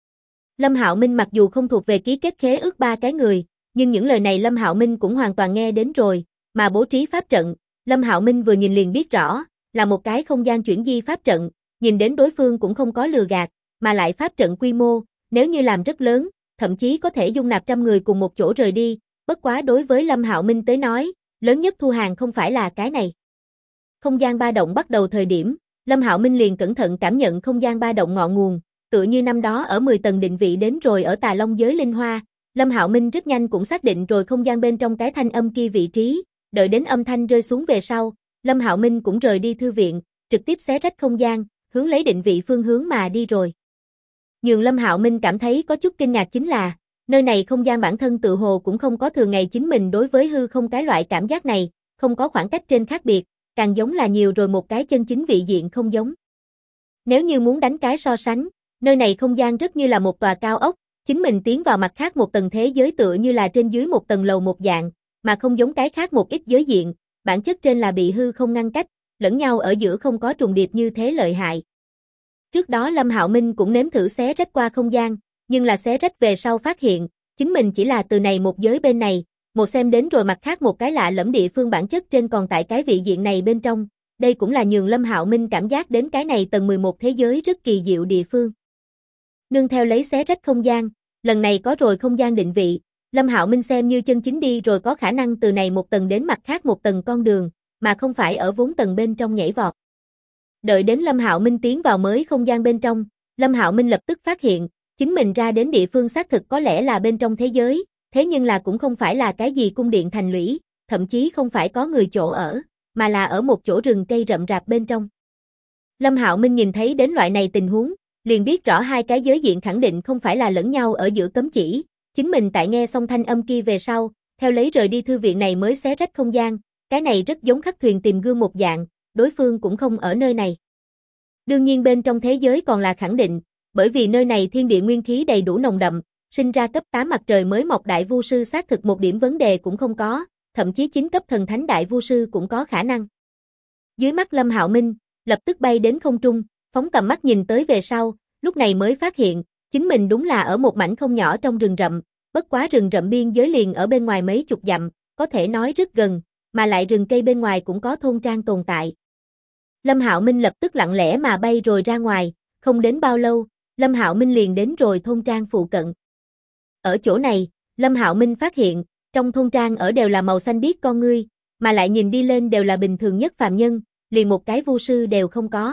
Lâm Hạo Minh mặc dù không thuộc về ký kết khế ước ba cái người, nhưng những lời này Lâm Hạo Minh cũng hoàn toàn nghe đến rồi, mà bố trí pháp trận, Lâm Hạo Minh vừa nhìn liền biết rõ, là một cái không gian chuyển di pháp trận, nhìn đến đối phương cũng không có lừa gạt, mà lại pháp trận quy mô, nếu như làm rất lớn, thậm chí có thể dung nạp trăm người cùng một chỗ rời đi, bất quá đối với Lâm Hạo Minh tới nói, lớn nhất thu hàng không phải là cái này. Không gian ba động bắt đầu thời điểm, Lâm Hạo Minh liền cẩn thận cảm nhận không gian ba động ngọn nguồn, tựa như năm đó ở 10 tầng định vị đến rồi ở Tà Long giới linh hoa, Lâm Hạo Minh rất nhanh cũng xác định rồi không gian bên trong cái thanh âm kia vị trí, đợi đến âm thanh rơi xuống về sau, Lâm Hạo Minh cũng rời đi thư viện, trực tiếp xé rách không gian, hướng lấy định vị phương hướng mà đi rồi. Nhưng Lâm Hạo Minh cảm thấy có chút kinh ngạc chính là, nơi này không gian bản thân tự hồ cũng không có thường ngày chính mình đối với hư không cái loại cảm giác này, không có khoảng cách trên khác biệt, càng giống là nhiều rồi một cái chân chính vị diện không giống. Nếu như muốn đánh cái so sánh, nơi này không gian rất như là một tòa cao ốc, chính mình tiến vào mặt khác một tầng thế giới tựa như là trên dưới một tầng lầu một dạng, mà không giống cái khác một ít giới diện, bản chất trên là bị hư không ngăn cách, lẫn nhau ở giữa không có trùng điệp như thế lợi hại. Trước đó Lâm Hạo Minh cũng nếm thử xé rách qua không gian, nhưng là xé rách về sau phát hiện, chính mình chỉ là từ này một giới bên này, một xem đến rồi mặt khác một cái lạ lẫm địa phương bản chất trên còn tại cái vị diện này bên trong, đây cũng là nhường Lâm Hạo Minh cảm giác đến cái này tầng 11 thế giới rất kỳ diệu địa phương. Nương theo lấy xé rách không gian, lần này có rồi không gian định vị, Lâm Hạo Minh xem như chân chính đi rồi có khả năng từ này một tầng đến mặt khác một tầng con đường, mà không phải ở vốn tầng bên trong nhảy vọt. Đợi đến Lâm Hạo Minh tiến vào mới không gian bên trong, Lâm Hạo Minh lập tức phát hiện, chính mình ra đến địa phương xác thực có lẽ là bên trong thế giới, thế nhưng là cũng không phải là cái gì cung điện thành lũy, thậm chí không phải có người chỗ ở, mà là ở một chỗ rừng cây rậm rạp bên trong. Lâm Hạo Minh nhìn thấy đến loại này tình huống, liền biết rõ hai cái giới diện khẳng định không phải là lẫn nhau ở giữa cấm chỉ, chính mình tại nghe xong thanh âm kia về sau, theo lấy rời đi thư viện này mới xé rách không gian, cái này rất giống khắc thuyền tìm gương một dạng, đối phương cũng không ở nơi này. Đương nhiên bên trong thế giới còn là khẳng định, bởi vì nơi này thiên địa nguyên khí đầy đủ nồng đậm, sinh ra cấp 8 mặt trời mới mọc đại vu sư xác thực một điểm vấn đề cũng không có, thậm chí 9 cấp thần thánh đại vu sư cũng có khả năng. Dưới mắt Lâm Hạo Minh, lập tức bay đến không trung, phóng tầm mắt nhìn tới về sau, lúc này mới phát hiện, chính mình đúng là ở một mảnh không nhỏ trong rừng rậm, bất quá rừng rậm biên giới liền ở bên ngoài mấy chục dặm, có thể nói rất gần, mà lại rừng cây bên ngoài cũng có thôn trang tồn tại. Lâm Hạo Minh lập tức lặng lẽ mà bay rồi ra ngoài, không đến bao lâu, Lâm Hạo Minh liền đến rồi thôn trang phụ cận. Ở chỗ này, Lâm Hạo Minh phát hiện, trong thôn trang ở đều là màu xanh biếc con ngươi, mà lại nhìn đi lên đều là bình thường nhất phàm nhân, liền một cái vu sư đều không có.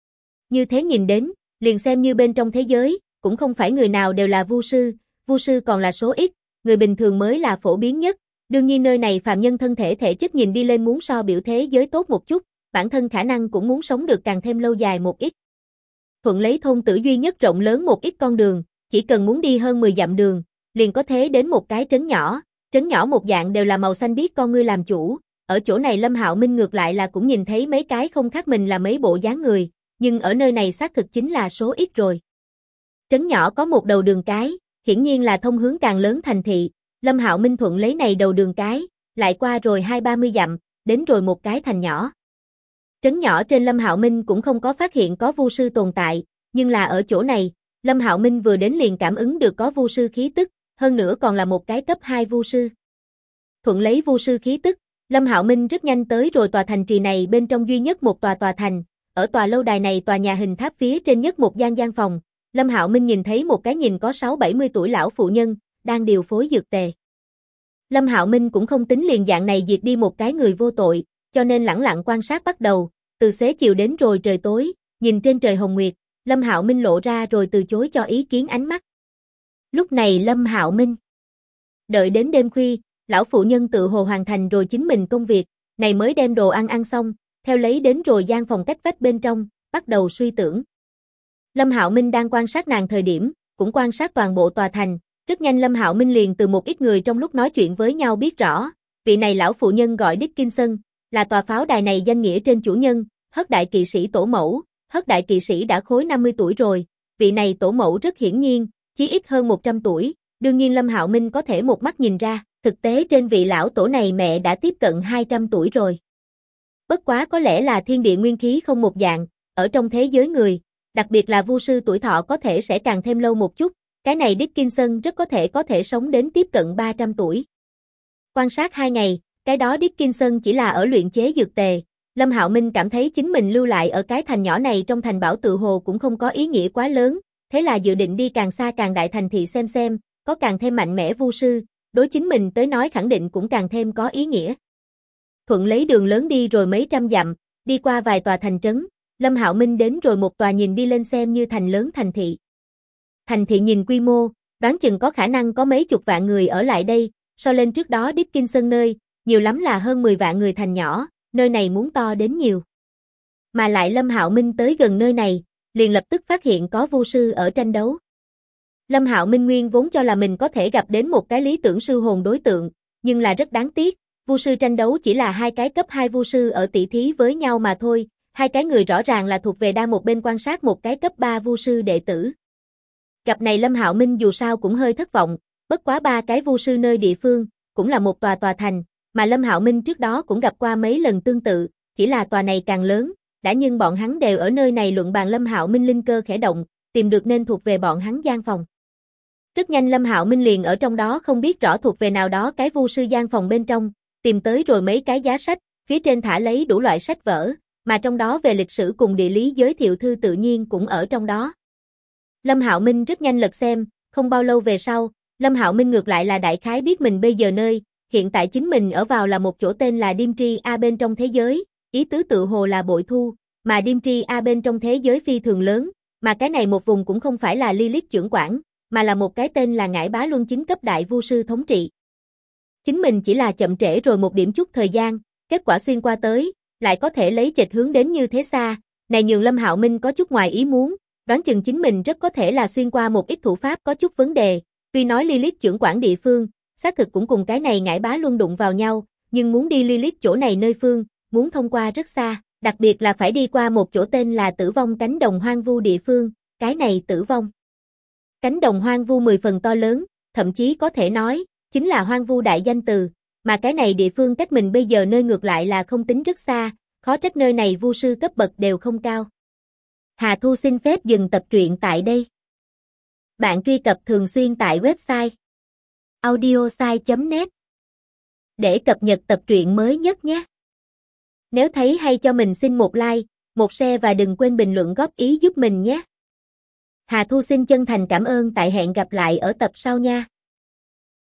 Như thế nhìn đến, liền xem như bên trong thế giới, cũng không phải người nào đều là vu sư còn là số ít, người bình thường mới là phổ biến nhất, Đương nhiên nơi này phàm nhân thân thể thể chất nhìn đi lên muốn so biểu thế giới tốt một chút, bản thân khả năng cũng muốn sống được càng thêm lâu dài một ít. Thuận lấy thôn tử duy nhất rộng lớn một ít con đường, chỉ cần muốn đi hơn 10 dặm đường, liền có thể đến một cái trấn nhỏ một dạng đều là màu xanh biếc con ngươi làm chủ, ở chỗ này Lâm Hạo Minh ngược lại là cũng nhìn thấy mấy cái không khác mình là mấy bộ dáng người, nhưng ở nơi này xác thực chính là số ít rồi. Trấn nhỏ có một đầu đường cái, hiển nhiên là thông hướng càng lớn thành thị, Lâm Hạo Minh thuận lấy này đầu đường cái, lại qua rồi 20-30 dặm, đến rồi một cái thành nhỏ. Trấn nhỏ trên Lâm Hạo Minh cũng không có phát hiện có vu sư tồn tại, nhưng là ở chỗ này, Lâm Hạo Minh vừa đến liền cảm ứng được có vu sư khí tức, hơn nữa còn là một cái cấp 2 vu sư. Thuận lấy vu sư khí tức, Lâm Hạo Minh rất nhanh tới rồi tòa thành trì này bên trong duy nhất một tòa thành, ở tòa lâu đài này tòa nhà hình tháp phía trên nhất một gian phòng, Lâm Hạo Minh nhìn thấy một cái nhìn có 6-70 tuổi lão phụ nhân, đang điều phối dược tề. Lâm Hạo Minh cũng không tính liền dạng này diệt đi một cái người vô tội, cho nên lẳng lặng quan sát bắt đầu, từ xế chiều đến rồi trời tối, nhìn trên trời hồng nguyệt, Lâm Hạo Minh lộ ra rồi từ chối cho ý kiến ánh mắt. Lúc này Lâm Hạo Minh đợi đến đêm khuya, lão phụ nhân tự hồ hoàn thành rồi chính mình công việc, này mới đem đồ ăn xong, theo lấy đến rồi gian phòng cách vách bên trong, bắt đầu suy tưởng. Lâm Hạo Minh đang quan sát nàng thời điểm, cũng quan sát toàn bộ tòa thành, rất nhanh Lâm Hạo Minh liền từ một ít người trong lúc nói chuyện với nhau biết rõ, vị này lão phụ nhân gọi Dickinson, là tòa pháo đài này danh nghĩa trên chủ nhân, Hất đại kỵ sĩ tổ mẫu, Hất đại kỵ sĩ đã khối 50 tuổi rồi, vị này tổ mẫu rất hiển nhiên, chí ít hơn 100 tuổi, đương nhiên Lâm Hạo Minh có thể một mắt nhìn ra, thực tế trên vị lão tổ này mẹ đã tiếp cận 200 tuổi rồi. Bất quá có lẽ là thiên địa nguyên khí không một dạng, ở trong thế giới người, đặc biệt là vu sư tuổi thọ có thể sẽ càng thêm lâu một chút, cái này Dickinson rất có thể sống đến tiếp cận 300 tuổi. Quan sát 2 ngày, cái đó Dickinson chỉ là ở luyện chế dược tề, Lâm Hạo Minh cảm thấy chính mình lưu lại ở cái thành nhỏ này trong thành bảo tự hồ cũng không có ý nghĩa quá lớn, thế là dự định đi càng xa càng đại thành thị xem, có càng thêm mạnh mẽ vu sư, đối chính mình tới nói khẳng định cũng càng thêm có ý nghĩa. Thuận lấy đường lớn đi rồi mấy trăm dặm, đi qua vài tòa thành trấn, Lâm Hạo Minh đến rồi một tòa nhìn đi lên xem như thành lớn thành thị. Thành thị nhìn quy mô, đoán chừng có khả năng có mấy chục vạn người ở lại đây, so lên trước đó Dickinson nơi, nhiều lắm là hơn 10 vạn người thành nhỏ, nơi này muốn to đến nhiều. Mà lại Lâm Hạo Minh tới gần nơi này, liền lập tức phát hiện có vu sư ở tranh đấu. Lâm Hạo Minh nguyên vốn cho là mình có thể gặp đến một cái lý tưởng sư hồn đối tượng, nhưng là rất đáng tiếc, vu sư tranh đấu chỉ là hai cái cấp 2 vu sư ở tỷ thí với nhau mà thôi, hai cái người rõ ràng là thuộc về đa một bên quan sát một cái cấp 3 vu sư đệ tử. Gặp này Lâm Hạo Minh dù sao cũng hơi thất vọng, bất quá ba cái vu sư nơi địa phương, cũng là một tòa thành, mà Lâm Hạo Minh trước đó cũng gặp qua mấy lần tương tự, chỉ là tòa này càng lớn, đã nhưng bọn hắn đều ở nơi này luận bàn. Lâm Hạo Minh linh cơ khẽ động, tìm được nên thuộc về bọn hắn gian phòng. Rất nhanh Lâm Hạo Minh liền ở trong đó không biết rõ thuộc về nào đó cái vu sư gian phòng bên trong, tìm tới rồi mấy cái giá sách, phía trên thả lấy đủ loại sách vở, mà trong đó về lịch sử cùng địa lý giới thiệu thư tự nhiên cũng ở trong đó. Lâm Hạo Minh rất nhanh lật xem, không bao lâu về sau, Lâm Hạo Minh ngược lại là đại khái biết mình bây giờ nơi, hiện tại chính mình ở vào là một chỗ tên là Dimitri A bên trong thế giới, ý tứ tự hồ là bội thu, mà Dimitri A bên trong thế giới phi thường lớn, mà cái này một vùng cũng không phải là Lilith trưởng quản, mà là một cái tên là Ngải Bá Luân chính cấp đại vu sư thống trị. Chính mình chỉ là chậm trễ rồi một điểm chút thời gian, kết quả xuyên qua tới, lại có thể lấy chệch hướng đến như thế xa, này nhường Lâm Hạo Minh có chút ngoài ý muốn, đoán chừng chính mình rất có thể là xuyên qua một ít thủ pháp có chút vấn đề, tuy nói Lilith trưởng quản địa phương, xác thực cũng cùng cái này Ngải Bá Luân đụng vào nhau, nhưng muốn đi Lilith chỗ này nơi phương, muốn thông qua rất xa, đặc biệt là phải đi qua một chỗ tên là Tử Vong cánh đồng hoang vu địa phương, cái này Tử Vong cánh đồng hoang vu 10 phần to lớn, thậm chí có thể nói, chính là hoang vu đại danh từ, mà cái này địa phương cách mình bây giờ nơi ngược lại là không tính rất xa, khó trách nơi này vu sư cấp bậc đều không cao. Hà Thu xin phép dừng tập truyện tại đây. Bạn truy cập thường xuyên tại website audiosai.net để cập nhật tập truyện mới nhất nhé. Nếu thấy hay cho mình xin một like, một share và đừng quên bình luận góp ý giúp mình nhé. Hà Thu xin chân thành cảm ơn, tại hẹn gặp lại ở tập sau nha.